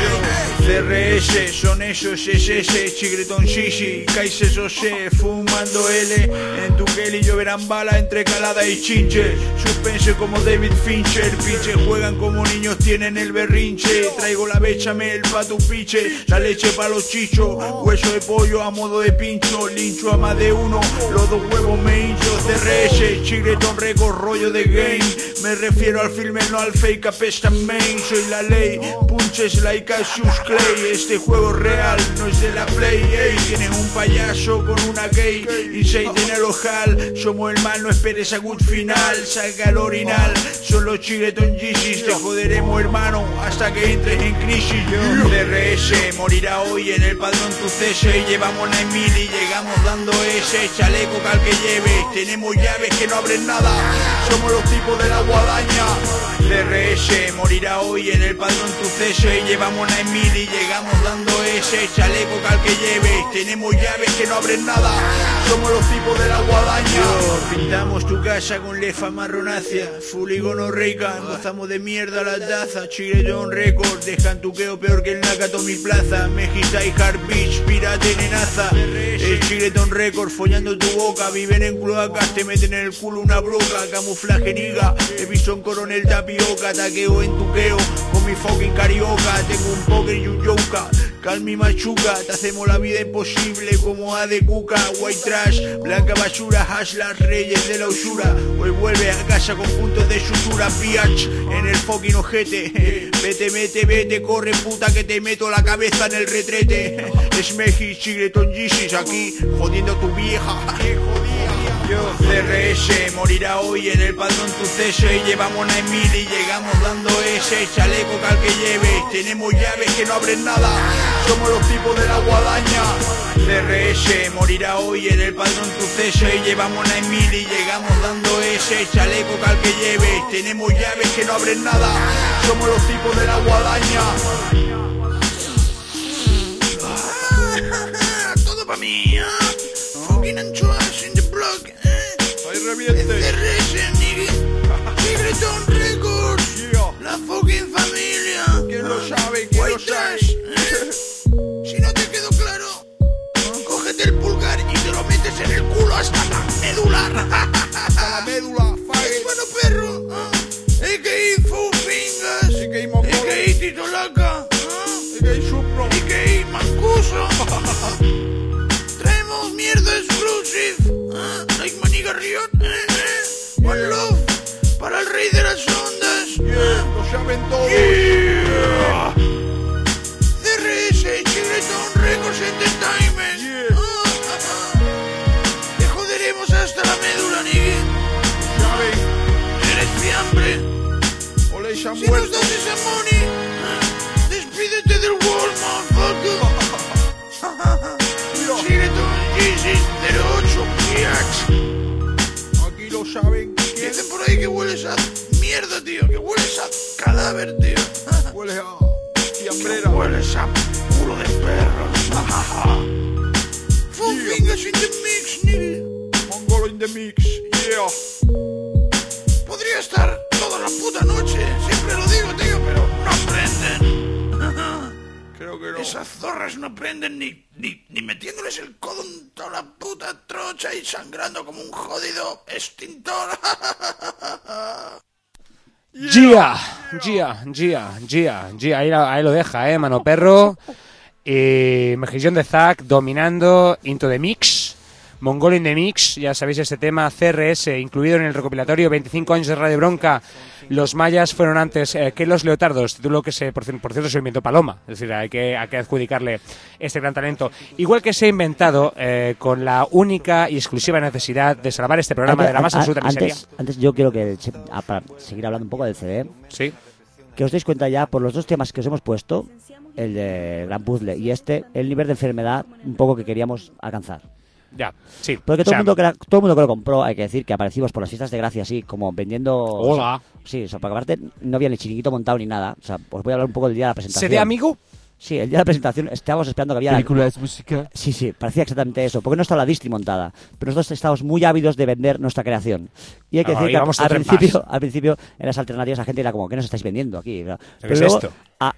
CRS, son esos SS, Chigretón Shishi, Kaiser Sose, fumando L, en tu Kelly lloverán balas entre calada y chinche, suspense como David Fincher, pinche juegan como niños tienen el berrinche, traigo la bechamel pa' tu piche, la leche pa' los chichos, hueso de pollo a modo de pincho, lincho a más de uno, los dos huevos me hincho, CRS, Chigretón Record, rollo de game, me refiero al filme, no al fake, apesta main, soy la ley, punches like a sus clay, este juego es real, no es de la play, ey, tienen un payaso con una gay, y 6 en el ojal, somos el mal, no esperes a good final, salga el orinal, son los Chigretón Yeezys, te joderemos hermano, hasta que entres en crisis, CRS, morirá hoy en el padrón tu cese, llevamos la mil y llegamos dando ese chaleco cal que lleves, tenemos llaves que no abren nada, somos los tipos de la guadaña, CRS, morirá hoy en el padrón tu cese, llevamos la mil y llegamos dando ese chaleco cal que lleves, tenemos llaves que no abren nada, somos los tipos de la guadaña, pintamos tu casa con lefa marronácea, fuligono rica, gozamos de mierda la taza, Chigretón Record, dejan tuqueo peor que el Nakato mi plaza, Mejisa y Hard Beach, pirate nenaza, el Chigretón Record, follando tu boca, viven en cloacas, te meten en el culo una broca, camuflaje niga, he visto en coronel tapioca, taqueo en tuqueo, con mi fucking carioca, tengo un póker y un yoka, calmi machuca, te hacemos la vida imposible como A de cuca, white trash, blanca basura, hash las reyes de la usura, hoy vuelve a casa con puntos de sutura, pH en el fucking ojete, vete, corre puta que te meto la cabeza en el retrete, es Meji, Chigretón Yeezys aquí, jodiendo a tu vieja, CRS, morirá hoy en el padrón tu cese, llevamos la mil y llegamos dando ese chaleco cal que lleves, tenemos llaves que no abren nada, somos los tipos de la guadaña, CRS, morirá hoy en el padrón tu cese, llevamos la mil y llegamos dando ese chaleco cal que lleves, tenemos llaves que no abren nada, somos los tipos de la guadaña. Todo pa' mí, fucking anchoas in the block, Ahí reviente. CRS, nigga, Chigretón Records, la fucking familia. ¿Quién lo sabe? ¿Quién lo sabe? Si no te quedó claro, cógete el pulgar y te lo metes en el culo hasta la médula. Hasta la médula, Es bueno perro, a.k.a. Four Fingers, a.k.a. Tito Laca, a.k.a. Supro, a.k.a. Mancuso. Traemos mierda exclusive, like Maniga Riot, One Love, para el rey de las ondas. lo saben todos. CRS, Chigretón Records Entertainment. Te joderemos hasta la médula, nigga. ¿Saben? Eres fiambre. Oléis han Si nos muerto. das esa money, despídete del world, motherfucker. Chigretón Yeezys 08 PH. Aquí lo saben. Dicen por ahí que hueles a mierda, tío. Que hueles a cadáver, tío. Huele a fiambrera. Hueles a culo de perros. Four Fingers in the mix, nigga. Mongolo in the mix. Yeah. Podría estar toda la puta noche. Siempre lo digo, tío, pero no aprenden. Creo que no. Esas zorras no aprenden ni metiéndoles el codo en toda la puta trocha y sangrando como un jodido extintor. Gia, ahí lo deja, mano perro. Y Mejillón de Zack dominando Into the Mix, Mongol in the Mix, ya sabéis este tema, CRS, incluido en el recopilatorio 25 años de Radio Bronca. Los mayas fueron antes que los leotardos, título que por cierto se inventó Paloma, es decir, hay que adjudicarle este gran talento. Igual que se ha inventado con la única y exclusiva necesidad de salvar este programa de la más absoluta miseria. Antes yo quiero que, para seguir hablando un poco del CD, sí, que os deis cuenta ya, por los dos temas que os hemos puesto, el de Gran Puzzle y el nivel de enfermedad un poco que queríamos alcanzar. Ya, sí. Porque todo el mundo que lo compró, hay que decir que aparecimos por las fiestas de Gracia así, como vendiendo... Hola. Sí, o sea, porque aparte no había ni chiringuito montado ni nada. O sea, os voy a hablar un poco del día de la presentación. ¿Seré amigo? Sí, el día de la presentación estábamos esperando que había... ¿Películas, música? Sí, parecía exactamente eso. Porque no estaba la distri montada. Pero nosotros estábamos muy ávidos de vender nuestra creación. Y hay que decir que al principio, en las alternativas, la gente era como, ¿qué nos estáis vendiendo aquí? Pero ¿Qué es luego, esto? a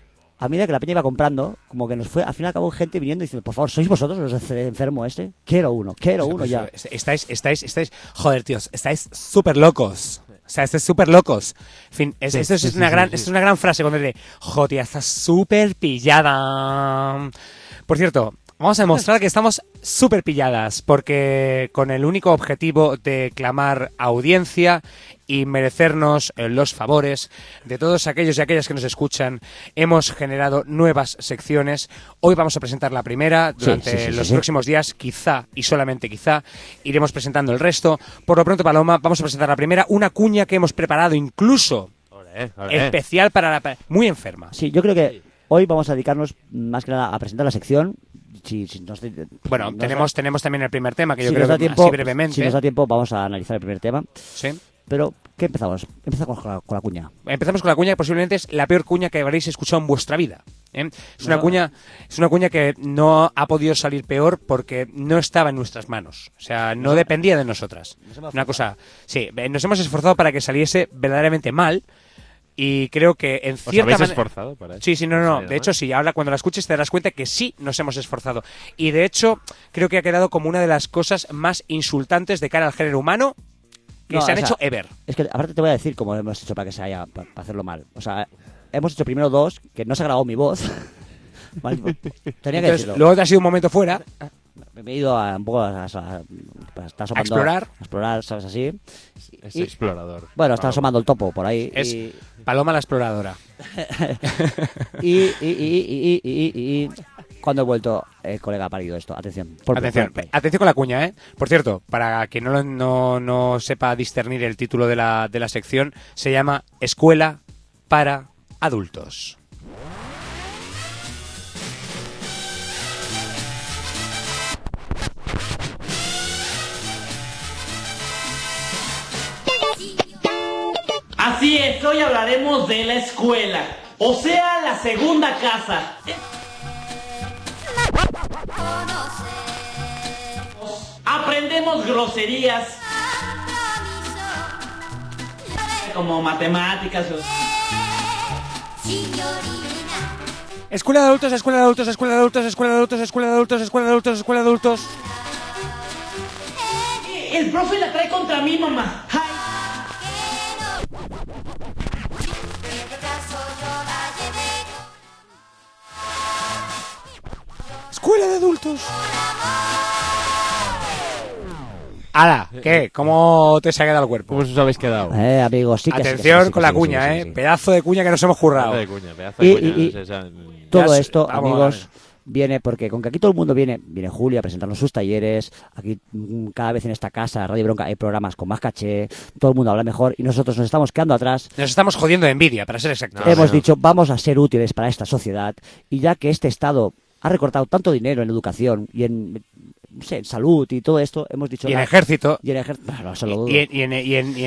a medida que la peña iba comprando, como que nos fue, al final acabó gente viniendo y diciendo, por favor, ¿sois vosotros los enfermos este? Quiero uno ya. Estáis, joder, tíos, estáis súper locos. O sea, estáis súper locos. En fin, esto es una gran frase cuando dice, joder, estás súper pillada. Por cierto, vamos a demostrar que estamos súper pilladas, porque con el único objetivo de clamar audiencia y merecernos los favores de todos aquellos y aquellas que nos escuchan, hemos generado nuevas secciones. Hoy vamos a presentar la primera. Durante los próximos días, quizá y solamente quizá, iremos presentando el resto. Por lo pronto, Paloma, vamos a presentar la primera, una cuña que hemos preparado incluso especial para muy enferma. Sí, yo creo que hoy vamos a dedicarnos más que nada a presentar la sección. Bueno, tenemos también el primer tema, que yo creo que así brevemente. Si nos da tiempo, vamos a analizar el primer tema. Sí. Pero, ¿qué empezamos? Empezamos con la cuña. Empezamos con la cuña, que posiblemente es la peor cuña que habréis escuchado en vuestra vida. Es una cuña que no ha podido salir peor porque no estaba en nuestras manos. O sea, no dependía de nosotras. Una cosa, sí, nos hemos esforzado para que saliese verdaderamente mal. Y creo que en cierta manera... ¿Os habéis esforzado para eso? Sí, no. De hecho, sí. Ahora cuando la escuches te darás cuenta que sí nos hemos esforzado. Y de hecho, creo que ha quedado como una de las cosas más insultantes de cara al género humano que se han hecho ever. Es que aparte te voy a decir cómo hemos hecho para que se haya... para hacerlo mal. O sea, hemos hecho primero dos, que no se ha grabado mi voz. Vale, tenía que decirlo. Luego te ha sido un momento fuera. Me he ido un poco a explorar, ¿sabes? Así. Es explorador. Bueno, está asomando el topo por ahí. Es Paloma la exploradora. y cuando he vuelto, el colega ha parido esto. Atención. Atención con la cuña, ¿eh? Por cierto, para quien no sepa discernir el título de la sección, se llama Escuela para Adultos. Así es, hoy hablaremos de la escuela, o sea, la segunda casa. Aprendemos groserías como matemáticas. Escuela de adultos, escuela de adultos, escuela de adultos, escuela de adultos, escuela de adultos, escuela de adultos, escuela de adultos. El profe la trae contra mí, mamá. Ay. Escuela de adultos. ¡Hala! ¿Qué? ¿Cómo te se ha quedado el cuerpo? ¿Cómo os habéis quedado? Amigos, sí que atención con la cuña, sí. Pedazo de cuña que nos hemos currado. Pedazo de cuña. Todo esto, amigos, viene porque con que aquí todo el mundo viene Julia a presentarnos sus talleres, aquí cada vez en esta casa, Radio Bronca, hay programas con más caché, todo el mundo habla mejor y nosotros nos estamos quedando atrás. Nos estamos jodiendo de envidia, para ser exactos. Hemos dicho, vamos a ser útiles para esta sociedad y ya que este Estado ha recortado tanto dinero en educación y en salud y todo esto, hemos dicho... Y en ejército. Y en ejército. Y en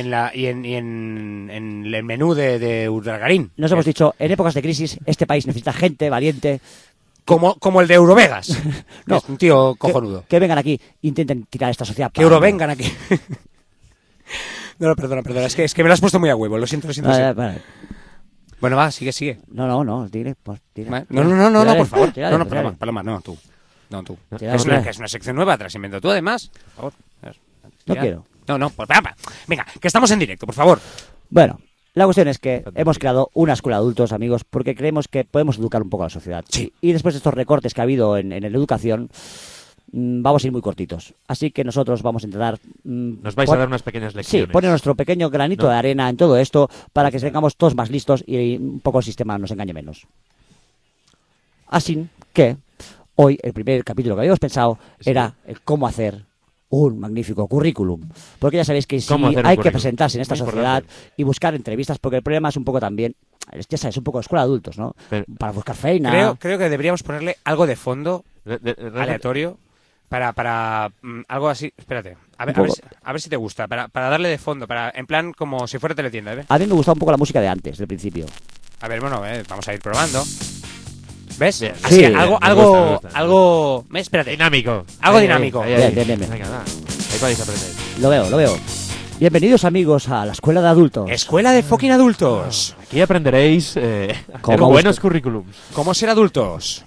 el menú de Urdangarín. Nos hemos dicho, en épocas de crisis, este país necesita gente valiente... Como el de Eurovegas. No, es un tío cojonudo. Que vengan aquí, intenten tirar esta sociedad. Que Eurovengan aquí. No, perdona. Es que me lo has puesto muy a huevo. Lo siento. Vale. Bueno, va, sigue. No, tire. ¿Vale? No, por favor. Paloma, no, tú. Es una sección nueva, te la has inventado tú, además. Por favor. No quiero. No, pues venga, que estamos en directo, por favor. Bueno, la cuestión es que hemos creado una escuela de adultos, amigos, porque creemos que podemos educar un poco a la sociedad. Sí. Y después de estos recortes que ha habido en la educación, vamos a ir muy cortitos. Así que nosotros vamos a intentar... Nos vais a dar unas pequeñas lecciones. Sí, poner nuestro pequeño granito de arena en todo esto para que tengamos todos más listos y un poco el sistema nos engañe menos. Así que hoy el primer capítulo que habíamos pensado era el cómo hacer un magnífico currículum. Porque ya sabéis que sí, hay que presentarse en esta sociedad y buscar entrevistas, porque el problema es un poco también, ya sabes, un poco de escuela de adultos, ¿no? Para buscar feina. Creo que deberíamos ponerle algo de fondo aleatorio para algo así. Espérate, a ver si te gusta, para darle de fondo, en plan como si fuera teletienda, ¿eh? A mí me gustaba un poco la música de antes, del principio. A ver, bueno, vamos a ir probando. ¿Ves? Bien, así, sí, algo... Espérate. Dinámico. Algo dinámico. Bien. Venga, ahí podéis aprender. Lo veo. Bienvenidos amigos a la Escuela de Adultos. Escuela de fucking adultos. Aquí aprenderéis buenos currículums. ¿Cómo ser adultos?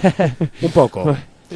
Un poco.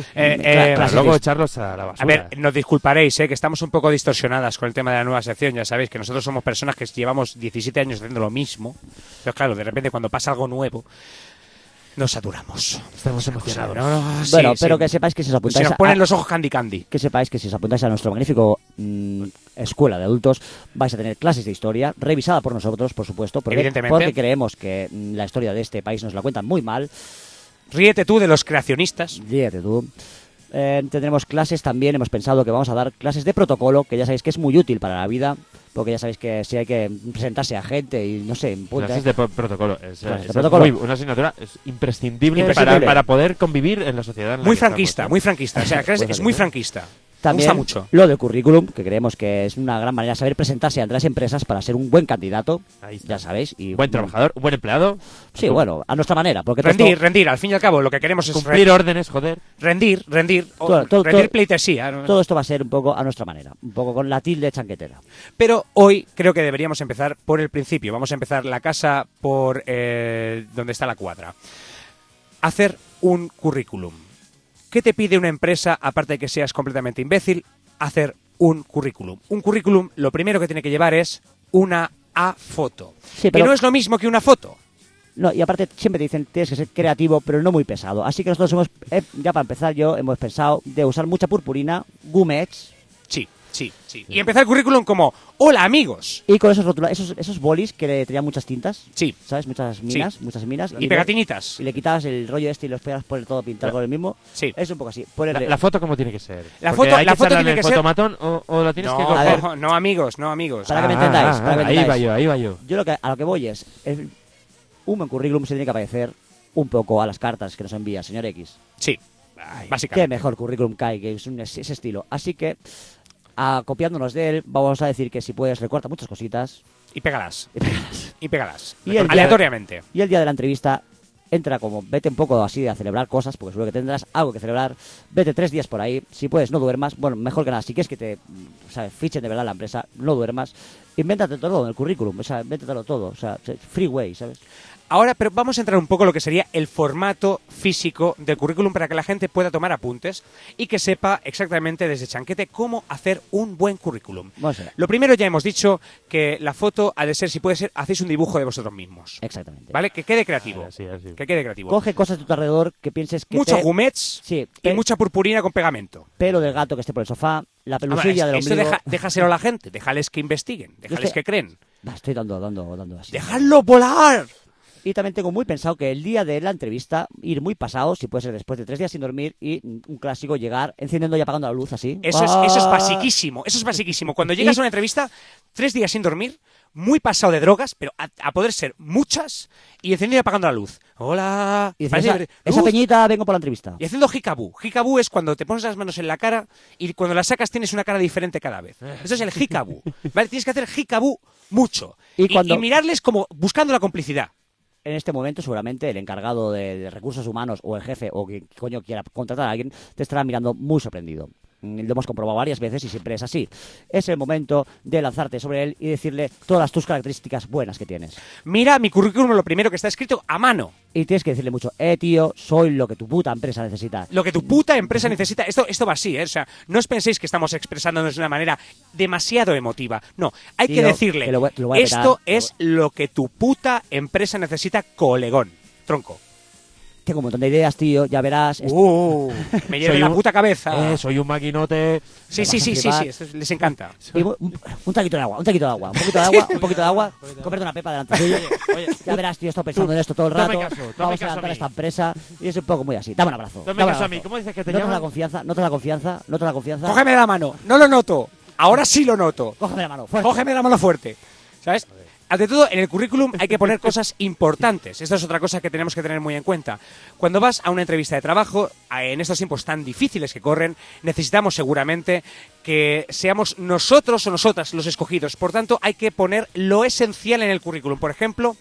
Luego echarlos a la basura. A ver, nos disculparéis, que estamos un poco distorsionadas con el tema de la nueva sección. Ya sabéis que nosotros somos personas que llevamos 17 años haciendo lo mismo. Pero claro, de repente cuando pasa algo nuevo, nos saturamos. Estamos emocionados. Bueno, pero que sepáis que si os apuntáis... Se nos ponen los ojos candy. Que sepáis que si os apuntáis a nuestro magnífico Escuela de Adultos, vais a tener clases de historia, revisada por nosotros, por supuesto, porque creemos que la historia de este país nos la cuentan muy mal. Ríete tú de los creacionistas. Ríete tú. Tendremos clases también, hemos pensado que vamos a dar clases de protocolo, que ya sabéis que es muy útil para la vida, porque ya sabéis que si hay que presentarse a gente y no sé... Clases de protocolo. Una asignatura es imprescindible. Para poder convivir en la sociedad. Muy franquista. O sea, es muy franquista. También me gusta mucho. Lo del currículum, que creemos que es una gran manera de saber presentarse ante las empresas para ser un buen candidato, ya sabéis. Y buen trabajador, un buen empleado. Sí, bueno, a nuestra manera. Porque rendir, al fin y al cabo, lo que queremos es... Cumplir órdenes, joder. Rendir pleitesía. Todo esto va a ser un poco a nuestra manera, un poco con la tilde chanquetera. Pero hoy creo que deberíamos empezar por el principio. Vamos a empezar la casa por donde está la cuadra. Hacer un currículum. ¿Qué te pide una empresa, aparte de que seas completamente imbécil? Hacer un currículum. Un currículum, lo primero que tiene que llevar es una foto. Sí, pero... Que no es lo mismo que una foto. No, y aparte siempre te dicen tienes que ser creativo, pero no muy pesado. Así que nosotros ya para empezar hemos pensado de usar mucha purpurina, gumets. Sí. Y empezar el currículum como, hola amigos. Y con esos bolis que le tenían muchas tintas. Sí. ¿Sabes? Muchas minas. Y pegatinitas. Y le quitabas el rollo y los pegas por el todo pintado con el mismo. Sí. Es un poco así. La foto cómo tiene que ser. La foto tiene que ser... fotomatón o la tienes que coger. No, amigos. Para que me entendáis. Ahí va yo. Yo a lo que voy es un buen currículum se tiene que parecer un poco a las cartas que nos envía el señor X. Sí. Básicamente. Qué mejor currículum que hay, que es ese estilo. Así que... copiándonos de él, vamos a decir que si puedes recorta muchas cositas y pégalas aleatoriamente. Y el día de la entrevista entra vete un poco así a celebrar cosas, porque seguro que tendrás algo que celebrar. Vete 3 días por ahí, si puedes no duermas, bueno, mejor que nada, si quieres que te fichen de verdad la empresa, no duermas, invéntate todo en el currículum, invéntatelo todo, freeway, ¿sabes? Ahora, pero vamos a entrar un poco en lo que sería el formato físico del currículum para que la gente pueda tomar apuntes y que sepa exactamente desde chanquete cómo hacer un buen currículum. Lo primero, ya hemos dicho que la foto ha de ser, si puede ser, hacéis un dibujo de vosotros mismos. Exactamente. ¿Vale? Que quede creativo. Así. Que quede creativo. Coge cosas de tu alrededor que pienses que muchos gumets y mucha purpurina con pegamento. Pelo del gato que esté por el sofá, la pelusilla del ombligo. Déjaselo a la gente, déjales que investiguen, déjales que creen. Estoy dando así. ¡Dejadlo volar! Y también tengo muy pensado que el día de la entrevista, ir muy pasado, si puede ser después de 3 días sin dormir, y un clásico, llegar encendiendo y apagando la luz así. Eso es basiquísimo, Cuando llegas a una entrevista, 3 días sin dormir, muy pasado de drogas, pero a poder ser muchas, y encendiendo y apagando la luz. Hola. Y esa peñita, vengo por la entrevista. Y haciendo jicabú. Jicabú es cuando te pones las manos en la cara y cuando las sacas tienes una cara diferente cada vez. Eso es el jicabú. ¿Vale? Tienes que hacer jicabú mucho. Y mirarles como buscando la complicidad. En este momento, seguramente, el encargado de recursos humanos o el jefe o quien coño quiera contratar a alguien te estará mirando muy sorprendido. Lo hemos comprobado varias veces y siempre es así. Es el momento de lanzarte sobre él y decirle todas tus características buenas que tienes. Mira mi currículum, lo primero que está escrito a mano. Y tienes que decirle mucho, tío, soy lo que tu puta empresa necesita. Lo que tu puta empresa necesita. Esto va así, O sea, no os penséis que estamos expresándonos de una manera demasiado emotiva. No, hay que decirle, esto es lo que tu puta empresa necesita, colegón. Tronco. Tengo un montón de ideas, tío, ya verás. Me lleve la puta cabeza. Soy un maquinote. Sí, les encanta. Un taquito de agua, un poquito de agua, cómprate una pepa delante suyo. Oye, ya verás, tío, estoy pensando en esto todo el rato. Vamos a levantar esta empresa y es un poco muy así. Dame un abrazo. Dame caso a mí, ¿cómo dices que te llamas? No te la confianza. Cógeme la mano, no lo noto. Ahora sí lo noto. Cógeme la mano fuerte. ¿Sabes? Ante todo, en el currículum hay que poner cosas importantes. Esto es otra cosa que tenemos que tener muy en cuenta. Cuando vas a una entrevista de trabajo, en estos tiempos tan difíciles que corren, necesitamos seguramente que seamos nosotros o nosotras los escogidos. Por tanto, hay que poner lo esencial en el currículum. Por ejemplo,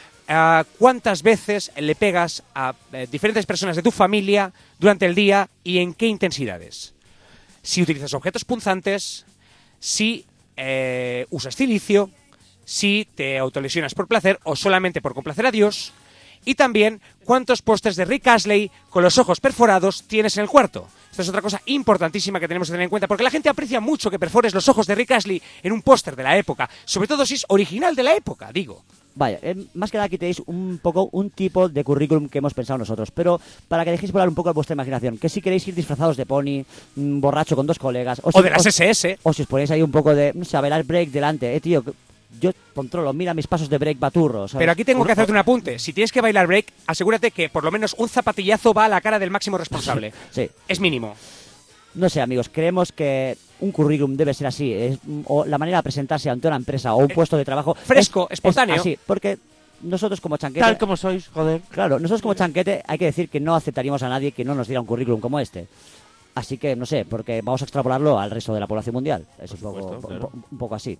cuántas veces le pegas a diferentes personas de tu familia durante el día y en qué intensidades. Si utilizas objetos punzantes, si usas silicio, si te autolesionas por placer o solamente por complacer a Dios, y también cuántos pósters de Rick Astley con los ojos perforados tienes en el cuarto. Esto es otra cosa importantísima que tenemos que tener en cuenta, porque la gente aprecia mucho que perfores los ojos de Rick Astley en un póster de la época, sobre todo si es original de la época, digo. Vaya, más que nada aquí tenéis un tipo de currículum que hemos pensado nosotros, pero para que dejéis volar un poco de vuestra imaginación, que si queréis ir disfrazados de pony, borracho con 2 colegas, o de las SS, o si os ponéis ahí un poco de, no sé, a bailar break delante, tío, yo controlo, mira mis pasos de break baturro, ¿sabes? Pero aquí tengo que hacerte un apunte. Si tienes que bailar break, asegúrate que por lo menos un zapatillazo va a la cara del máximo responsable. Sí. Es mínimo. No sé, amigos, creemos que un currículum debe ser así, o la manera de presentarse ante una empresa o un puesto de trabajo fresco, espontáneo. Es así, porque nosotros como Chanquete... Tal como sois, joder. Claro, nosotros como Chanquete hay que decir que no aceptaríamos a nadie que no nos diera un currículum como este. Así que, no sé, porque vamos a extrapolarlo al resto de la población mundial. Es un poco así.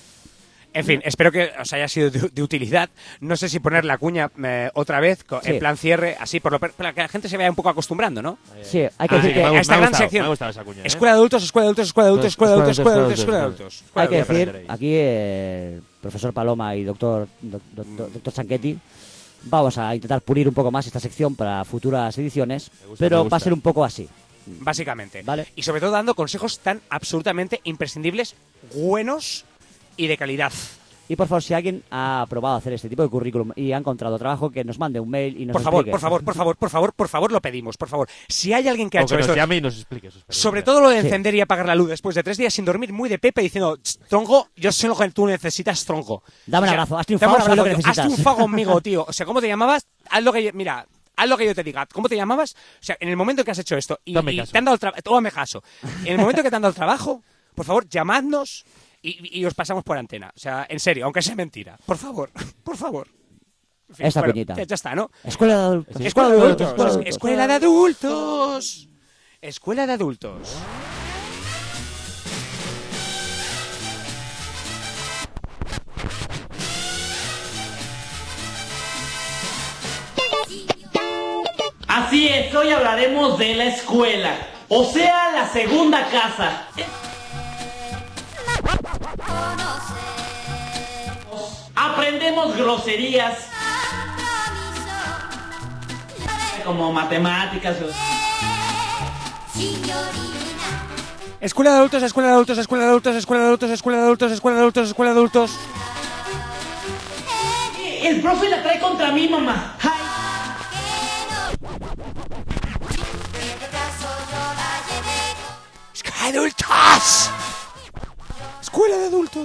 En fin, espero que os haya sido de utilidad. No sé si poner la cuña otra vez, en plan cierre, así, para que la gente se vaya un poco acostumbrando, ¿no? Sí, hay que decir que a esta gran sección. Me ha gustado esa cuña, Escuela de adultos, escuela de adultos, escuela de adultos, escuela de adultos, escuela de adultos, escuela de adultos. Hay que decir, aquí, profesor Paloma y doctor Chanquetti, vamos a intentar pulir un poco más esta sección para futuras ediciones, pero va a ser un poco así. Básicamente. ¿Vale? Y sobre todo dando consejos tan absolutamente imprescindibles, buenos y de calidad. Y por favor, si alguien ha probado hacer este tipo de currículum y ha encontrado trabajo, que nos mande un mail y nos explique. Por favor, lo pedimos, por favor. Si hay alguien que ha hecho esto, nos llame y nos explique sus experiencias. sobre todo lo de encender y apagar la luz después de 3 días sin dormir, muy de Pepe, diciendo, tronco, yo sé lo que tú necesitas, tronco. Dame un abrazo, hazte un fago, sé lo que necesitas. Hazte un fago conmigo, tío. O sea, ¿cómo te llamabas? Haz lo que yo te diga. ¿Cómo te llamabas? O sea, en el momento en que has hecho esto y te han dado el trabajo, tómame caso. En el momento que te han dado el trabajo, por favor, llamadnos y os pasamos por antena. O sea, en serio, aunque sea mentira. Por favor, por favor. En fin, esta peñita. Ya está, ¿no? Escuela de adultos. Escuela de adultos. Escuela de adultos. Escuela de adultos. Así es, hoy hablaremos de la escuela, o sea, la segunda casa. Aprendemos groserías como matemáticas. Escuela de adultos, escuela de adultos, escuela de adultos, escuela de adultos, escuela de adultos, escuela de adultos, escuela de adultos. El profe la trae contra mí, mamá. ¡Escuela de adultos! ¡Escuela de adultos!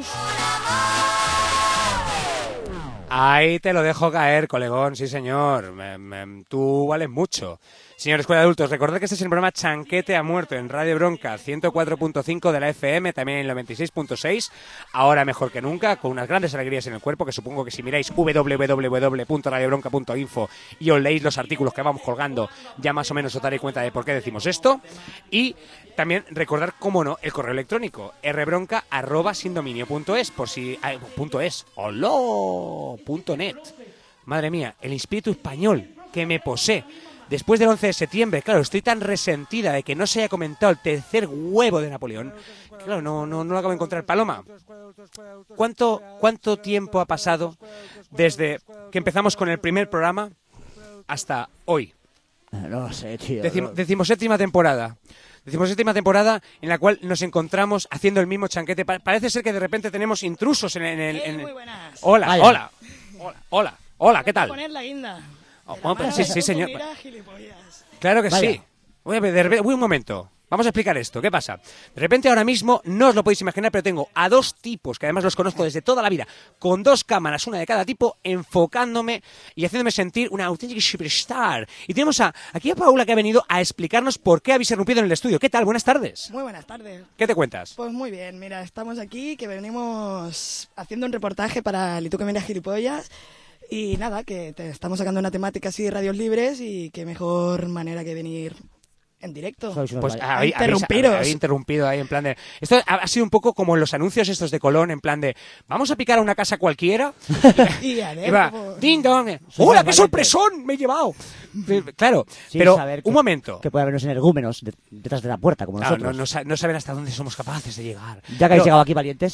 Ahí te lo dejo caer, colegón, sí señor. Tú vales mucho. Señor Escuela de Adultos, recordad que este es el programa Chanquete a Muerto en Radio Bronca, 104.5 de la FM, también en el 96.6, ahora mejor que nunca, con unas grandes alegrías en el cuerpo, que supongo que si miráis www.radiobronca.info y os leéis los artículos que vamos colgando, ya más o menos os daréis cuenta de por qué decimos esto. Y también recordar, cómo no, el correo electrónico, rbronca@sindominio.es, por si... .es, ¡oló! .net. Madre mía, el espíritu español que me posee. Después del 11 de septiembre, claro, estoy tan resentida de que no se haya comentado el tercer huevo de Napoleón. Claro, no lo acabo de encontrar. Paloma, ¿cuánto tiempo ha pasado desde que empezamos con el primer programa hasta hoy? No sé, tío. Decimoséptima temporada. Decimoséptima temporada en la cual nos encontramos haciendo el mismo chanquete. Parece ser que de repente tenemos intrusos en el... Muy buenas. Hola, ¿qué tal? Poner la guinda. Sí, señor. Claro que sí. Un momento. Vamos a explicar esto. ¿Qué pasa? De repente ahora mismo, no os lo podéis imaginar, pero tengo a 2 tipos, que además los conozco desde toda la vida, con 2 cámaras, una de cada tipo, enfocándome y haciéndome sentir una auténtica superstar. Y tenemos aquí a Paula, que ha venido a explicarnos por qué habéis irrumpido en el estudio. ¿Qué tal? Buenas tardes. Muy buenas tardes. ¿Qué te cuentas? Pues muy bien. Mira, estamos aquí, que venimos haciendo un reportaje para el Tú que miras gilipollas. Y nada, que estamos sacando una temática así de radios libres y qué mejor manera que venir en directo. Pues habéis interrumpido ahí en plan de... Esto ha sido un poco como en los anuncios estos de Colón, en plan de vamos a picar a una casa cualquiera y va, ding dong, ¡hola, qué sorpresón! ¡Me he llevado! Claro, sí, pero un momento. Que puede habernos energúmenos detrás de la puerta, como nosotros. No saben hasta dónde somos capaces de llegar. Ya que habéis llegado aquí, valientes,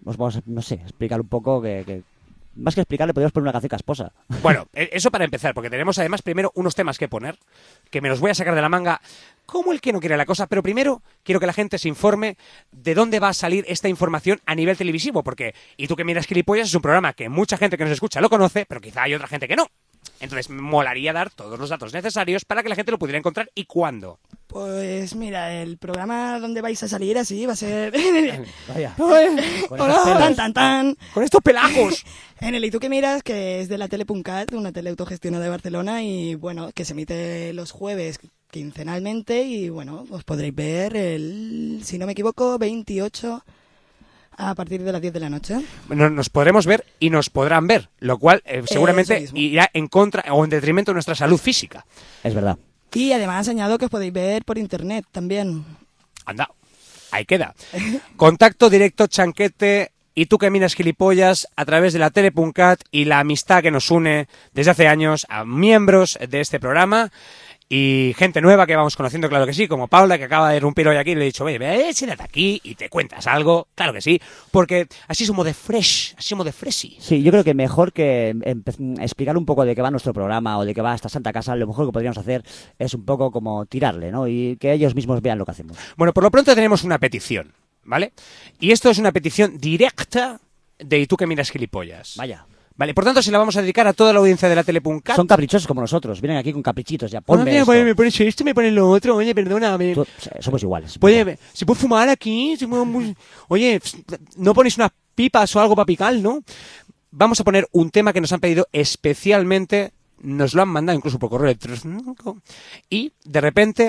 os vamos a, no sé, explicar un poco que más que explicarle, podríamos poner una canción casposa. Bueno, eso para empezar, porque tenemos además primero unos temas que poner, que me los voy a sacar de la manga como el que no quiere la cosa, pero primero quiero que la gente se informe de dónde va a salir esta información a nivel televisivo, porque Y tú que miras gilipollas es un programa que mucha gente que nos escucha lo conoce, pero quizá hay otra gente que no. Entonces, molaría dar todos los datos necesarios para que la gente lo pudiera encontrar. ¿Y cuándo? Pues mira, el programa donde vais a salir así va a ser... Vaya. Con estos pelajos. En el Y tú que miras, que es de la Tele.cat, una tele autogestionada de Barcelona, y bueno, que se emite los jueves quincenalmente, y bueno, os podréis ver el, si no me equivoco, 28... a partir de las 10 de la noche. Nos podremos ver y nos podrán ver, lo cual seguramente irá en contra o en detrimento de nuestra salud física. Es verdad. Y además añado que os podéis ver por internet también. Anda, ahí queda. Contacto directo, Chanquete y tú que miras gilipollas a través de la Tele.cat y la amistad que nos une desde hace años a miembros de este programa. Y gente nueva que vamos conociendo, claro que sí, como Paula, que acaba de irrumpir hoy aquí, y le he dicho, oye, siéntate aquí y te cuentas algo, claro que sí, porque así somos de fresh, así somos de freshy. Sí, yo creo que mejor que explicar un poco de qué va nuestro programa o de qué va esta Santa Casa, lo mejor que podríamos hacer es un poco como tirarle, ¿no? Y que ellos mismos vean lo que hacemos. Bueno, por lo pronto tenemos una petición, ¿vale? Y esto es una petición directa de Y tú que miras gilipollas. Vaya. Vale, por tanto, se la vamos a dedicar a toda la audiencia de la Tele.cat. Son caprichosos como nosotros, vienen aquí con caprichitos. Ya, ponme esto. Me pones esto, me pones lo otro, oye, perdóname. Somos iguales. ¿Se puede fumar aquí? Oye, ¿no ponéis unas pipas o algo para picar, no? Vamos a poner un tema que nos han pedido especialmente, nos lo han mandado incluso por correo electrónico, y de repente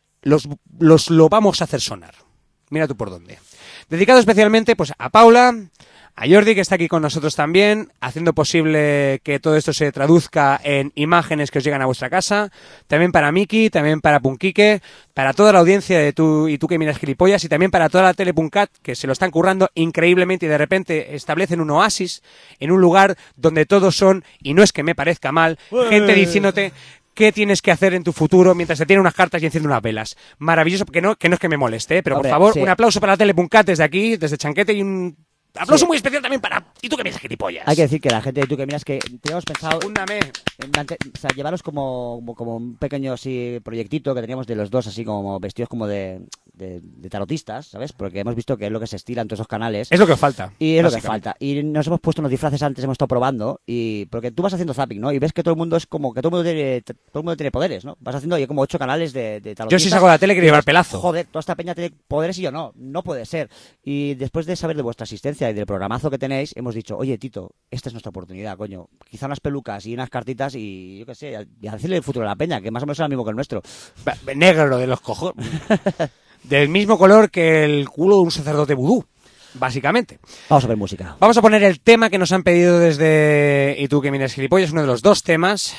lo vamos a hacer sonar. Mira tú por dónde. Dedicado especialmente pues a Paula, a Jordi, que está aquí con nosotros también, haciendo posible que todo esto se traduzca en imágenes que os llegan a vuestra casa. También para Miki, también para Punquique, para toda la audiencia de tú que miras gilipollas, y también para toda la Tele.cat, que se lo están currando increíblemente y de repente establecen un oasis en un lugar donde todos son, y no es que me parezca mal, gente diciéndote qué tienes que hacer en tu futuro mientras te tienen unas cartas y enciende unas velas. Maravilloso, que no es que me moleste, pero hombre, por favor, sí. Un aplauso para la Tele.cat desde aquí, desde Chanquete, y un aplauso muy especial también para Y tú que miras gilipollas. Hay que decir que la gente de Tú que miras, que teníamos pensado llevaros como un pequeño así proyectito que teníamos de los dos, así como vestidos como de tarotistas, ¿sabes? Porque hemos visto que es lo que se estila en todos esos canales. Es lo que falta. Y es lo que falta. Y nos hemos puesto unos disfraces antes, hemos estado probando, y porque tú vas haciendo zapping, ¿no? Y ves que todo el mundo es como que todo el mundo tiene poderes, ¿no? Vas haciendo, hay como 8 canales de tarotistas. Yo si salgo de la tele quiero llevar pelazo. Joder, toda esta peña tiene poderes y yo no puede ser. Y después de saber de vuestra asistencia y del programazo que tenéis, hemos dicho, oye, Tito, esta es nuestra oportunidad, coño. Quizá unas pelucas y unas cartitas y yo qué sé, y a decirle el futuro de la peña, que más o menos es el mismo que el nuestro. Negro de los cojones. Del mismo color que el culo de un sacerdote vudú, básicamente. Vamos a ver música. Vamos a poner el tema que nos han pedido desde Y tú que miras gilipollas, uno de los 2 temas.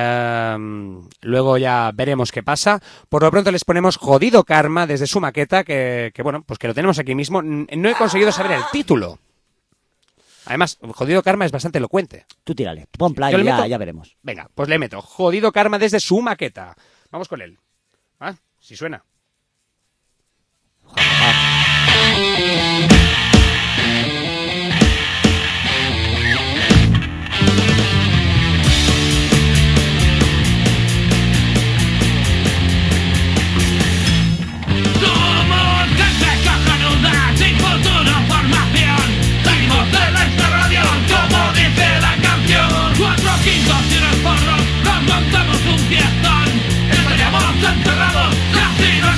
Luego ya veremos qué pasa. Por lo pronto les ponemos Jodido Karma desde su maqueta, que bueno, pues que lo tenemos aquí mismo. No he conseguido saber el título. Además, Jodido Karma es bastante elocuente. Tú tírale, pon play y ya veremos. Venga, pues le meto Jodido Karma desde su maqueta. Vamos con él. ¿Ah? Si suena. Encerrados, casi no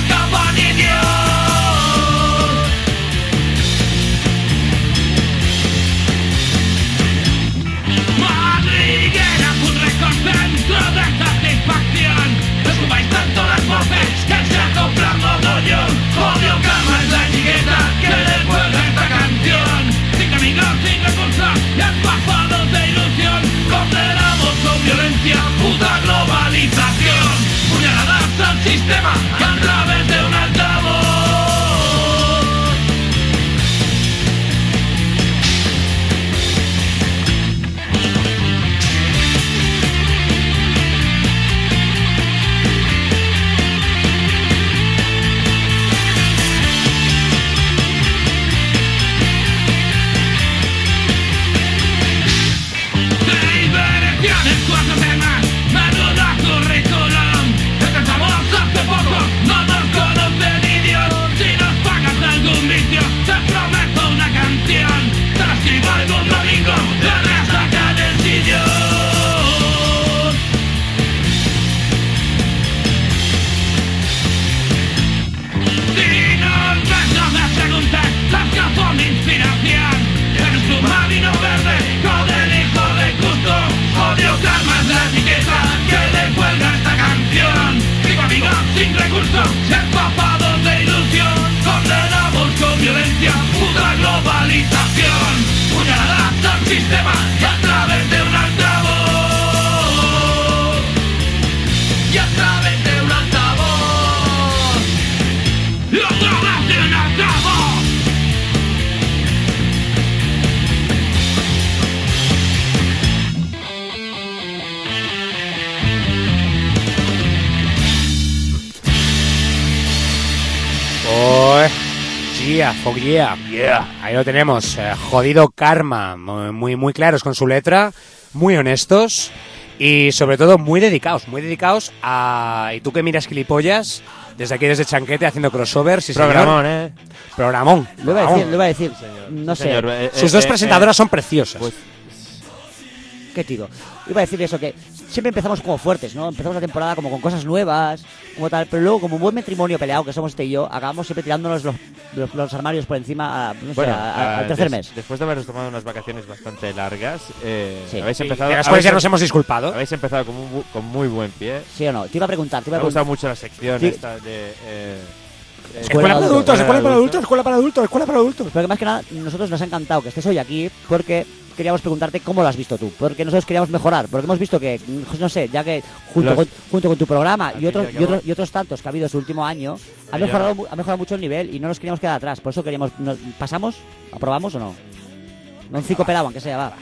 Yeah. Ahí lo tenemos. Jodido Karma. Muy claros con su letra, muy honestos y sobre todo muy dedicados a... Y tú que miras gilipollas, desde aquí, desde Chanquete, haciendo crossovers. Sí, Programón, Programón. Lo iba a decir. No sé. Señor, sus dos presentadoras son preciosas. Pues, ¿qué tiro? Iba a decir eso, que siempre empezamos como fuertes, ¿no? Empezamos la temporada como con cosas nuevas, como tal, pero luego, como un buen matrimonio peleado que somos y yo, acabamos siempre tirándonos los armarios por encima al tercer mes. Después de haber tomado unas vacaciones bastante largas, sí. habéis empezado... De las cuales ya nos hemos disculpado. Habéis empezado con muy buen pie. ¿Sí o no? Te iba a preguntar. Me ha gustado mucho la sección esta de... Escuela para adultos. Pero que más que nada, nosotros nos ha encantado que estés hoy aquí porque queríamos preguntarte cómo lo has visto tú. Porque nosotros queríamos mejorar. Porque hemos visto que, no sé, ya que junto con tu programa y otros tantos que ha habido este último año, ha mejorado mucho el nivel y no nos queríamos quedar atrás. Por eso queríamos... ¿Pasamos? ¿Aprobamos o no? No un 5 pelado, aunque sea, va.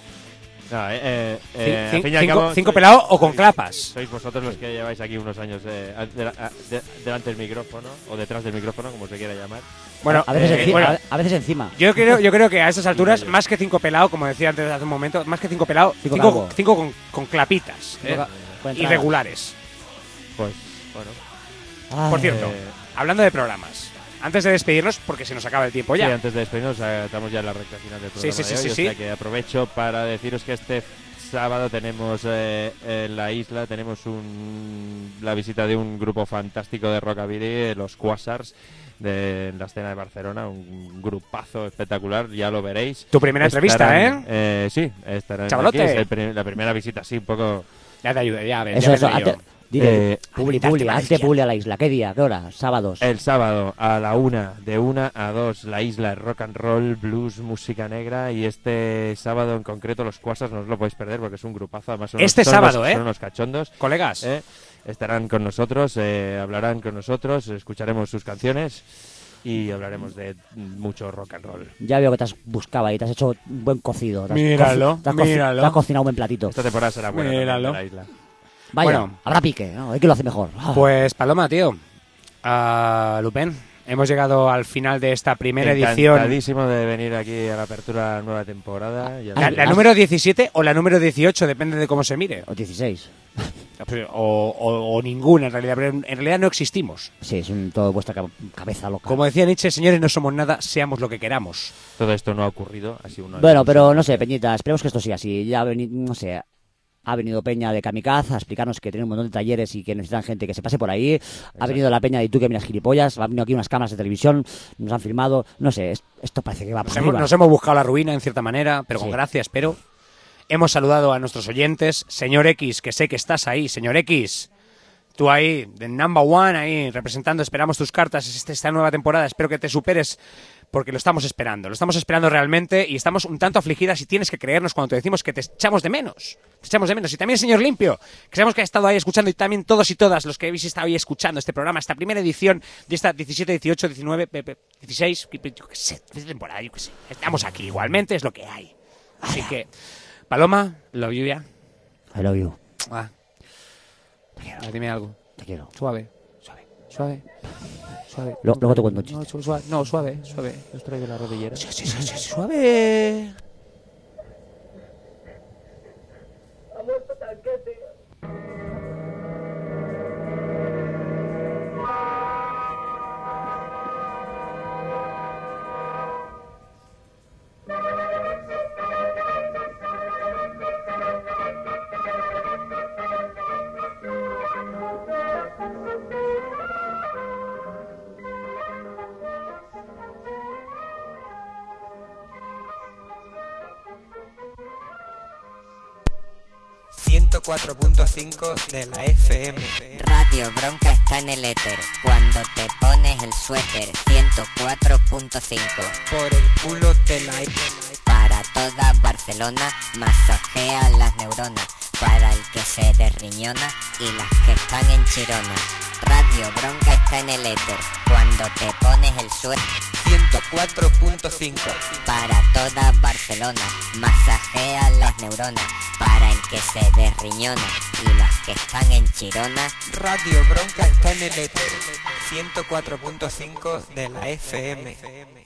No, 5 pelados o con clapas. Sois vosotros los que lleváis aquí unos años delante del micrófono o detrás del micrófono, como se quiera llamar. Bueno, a veces encima. Yo creo que a estas alturas, más que 5 pelados, como decía antes hace un momento, más que 5 pelados, 5 con clapitas irregulares. Pues, bueno. Por cierto, hablando de programas, antes de despedirnos, porque se nos acaba el tiempo ya. Sí, antes de despedirnos, estamos ya en la recta final del programa de hoy, o sea que aprovecho para deciros que este sábado tenemos en la isla la visita de un grupo fantástico de rockabilly, los Quasars, de la escena de Barcelona, un grupazo espectacular, ya lo veréis. Tu primera entrevista, sí, estarán Chavalote. Aquí, la primera visita, sí, un poco... Ya te ayude, ya ves. Eso, dile, hazte publi a la isla. ¿Qué día? ¿Qué hora? ¿Sábados? El sábado a la 1, de 1 a 2, la isla, rock and roll, blues, música negra. Y este sábado en concreto, los Quasars, no os lo podéis perder porque es un grupazo. Además, son unos cachondos. Colegas. Estarán con nosotros, hablarán con nosotros, escucharemos sus canciones y hablaremos de mucho rock and roll. Ya veo que te has buscado ahí, te has hecho un buen cocido. Míralo. Te has cocinado un buen platito. Esta temporada será buena de la isla. Vaya, bueno, habrá pique, ¿no? Hay que lo hace mejor. Pues Paloma, tío. Lupen, hemos llegado al final de esta primera edición. Encantadísimo de venir aquí a la apertura de la nueva temporada. ¿La número 17 o la número 18? Depende de cómo se mire. O 16. O ninguna, en realidad. Pero en realidad no existimos. Sí, es todo vuestra cabeza loca. Como decía Nietzsche, señores, no somos nada, seamos lo que queramos. Todo esto no ha ocurrido. Bueno, pero no sé, Peñita, esperemos que esto siga así. Ya no sé... Ha venido Peña de Kamikaze a explicarnos que tiene un montón de talleres y que necesitan gente que se pase por ahí. Exacto. Ha venido la Peña de Tú que miras gilipollas. Ha venido aquí unas cámaras de televisión. Nos han filmado. No sé, esto parece que va por arriba. Nos hemos buscado la ruina en cierta manera, pero con gracia, espero. Hemos saludado a nuestros oyentes. Señor X, que sé que estás ahí. Señor X, tú ahí, de number one, ahí, representando. Esperamos tus cartas esta nueva temporada. Espero que te superes, porque lo estamos esperando realmente y estamos un tanto afligidas y tienes que creernos cuando te decimos que te echamos de menos. Y también, señor Limpio, que sabemos que ha estado ahí escuchando, y también todos y todas los que habéis estado ahí escuchando este programa, esta primera edición de esta 17, 18, 19, 16, yo qué sé, temporada, yo qué sé. Estamos aquí igualmente, es lo que hay. Así que, Paloma, love you ya. I love you. Te quiero. Dime algo. Te quiero. Suave. Luego te cuento un chiste. Suave. Os traigo la rodillera. Sí, suave. Ha muerto Tanquete. .4.5 de la FM. Radio Bronca está en el éter. Cuando te pones el suéter. 104.5. Por el culo de la... Para toda Barcelona, masajea las neuronas. Para el que se desriñona y las que están en Chirona. Radio Bronca está en el éter. Cuando te pones el suéter. 104.5. Para toda Barcelona, masajea las neuronas. Para el que se desriñona y las que están en Chirona. Radio Bronca está en el éter. 104.5 de la FM.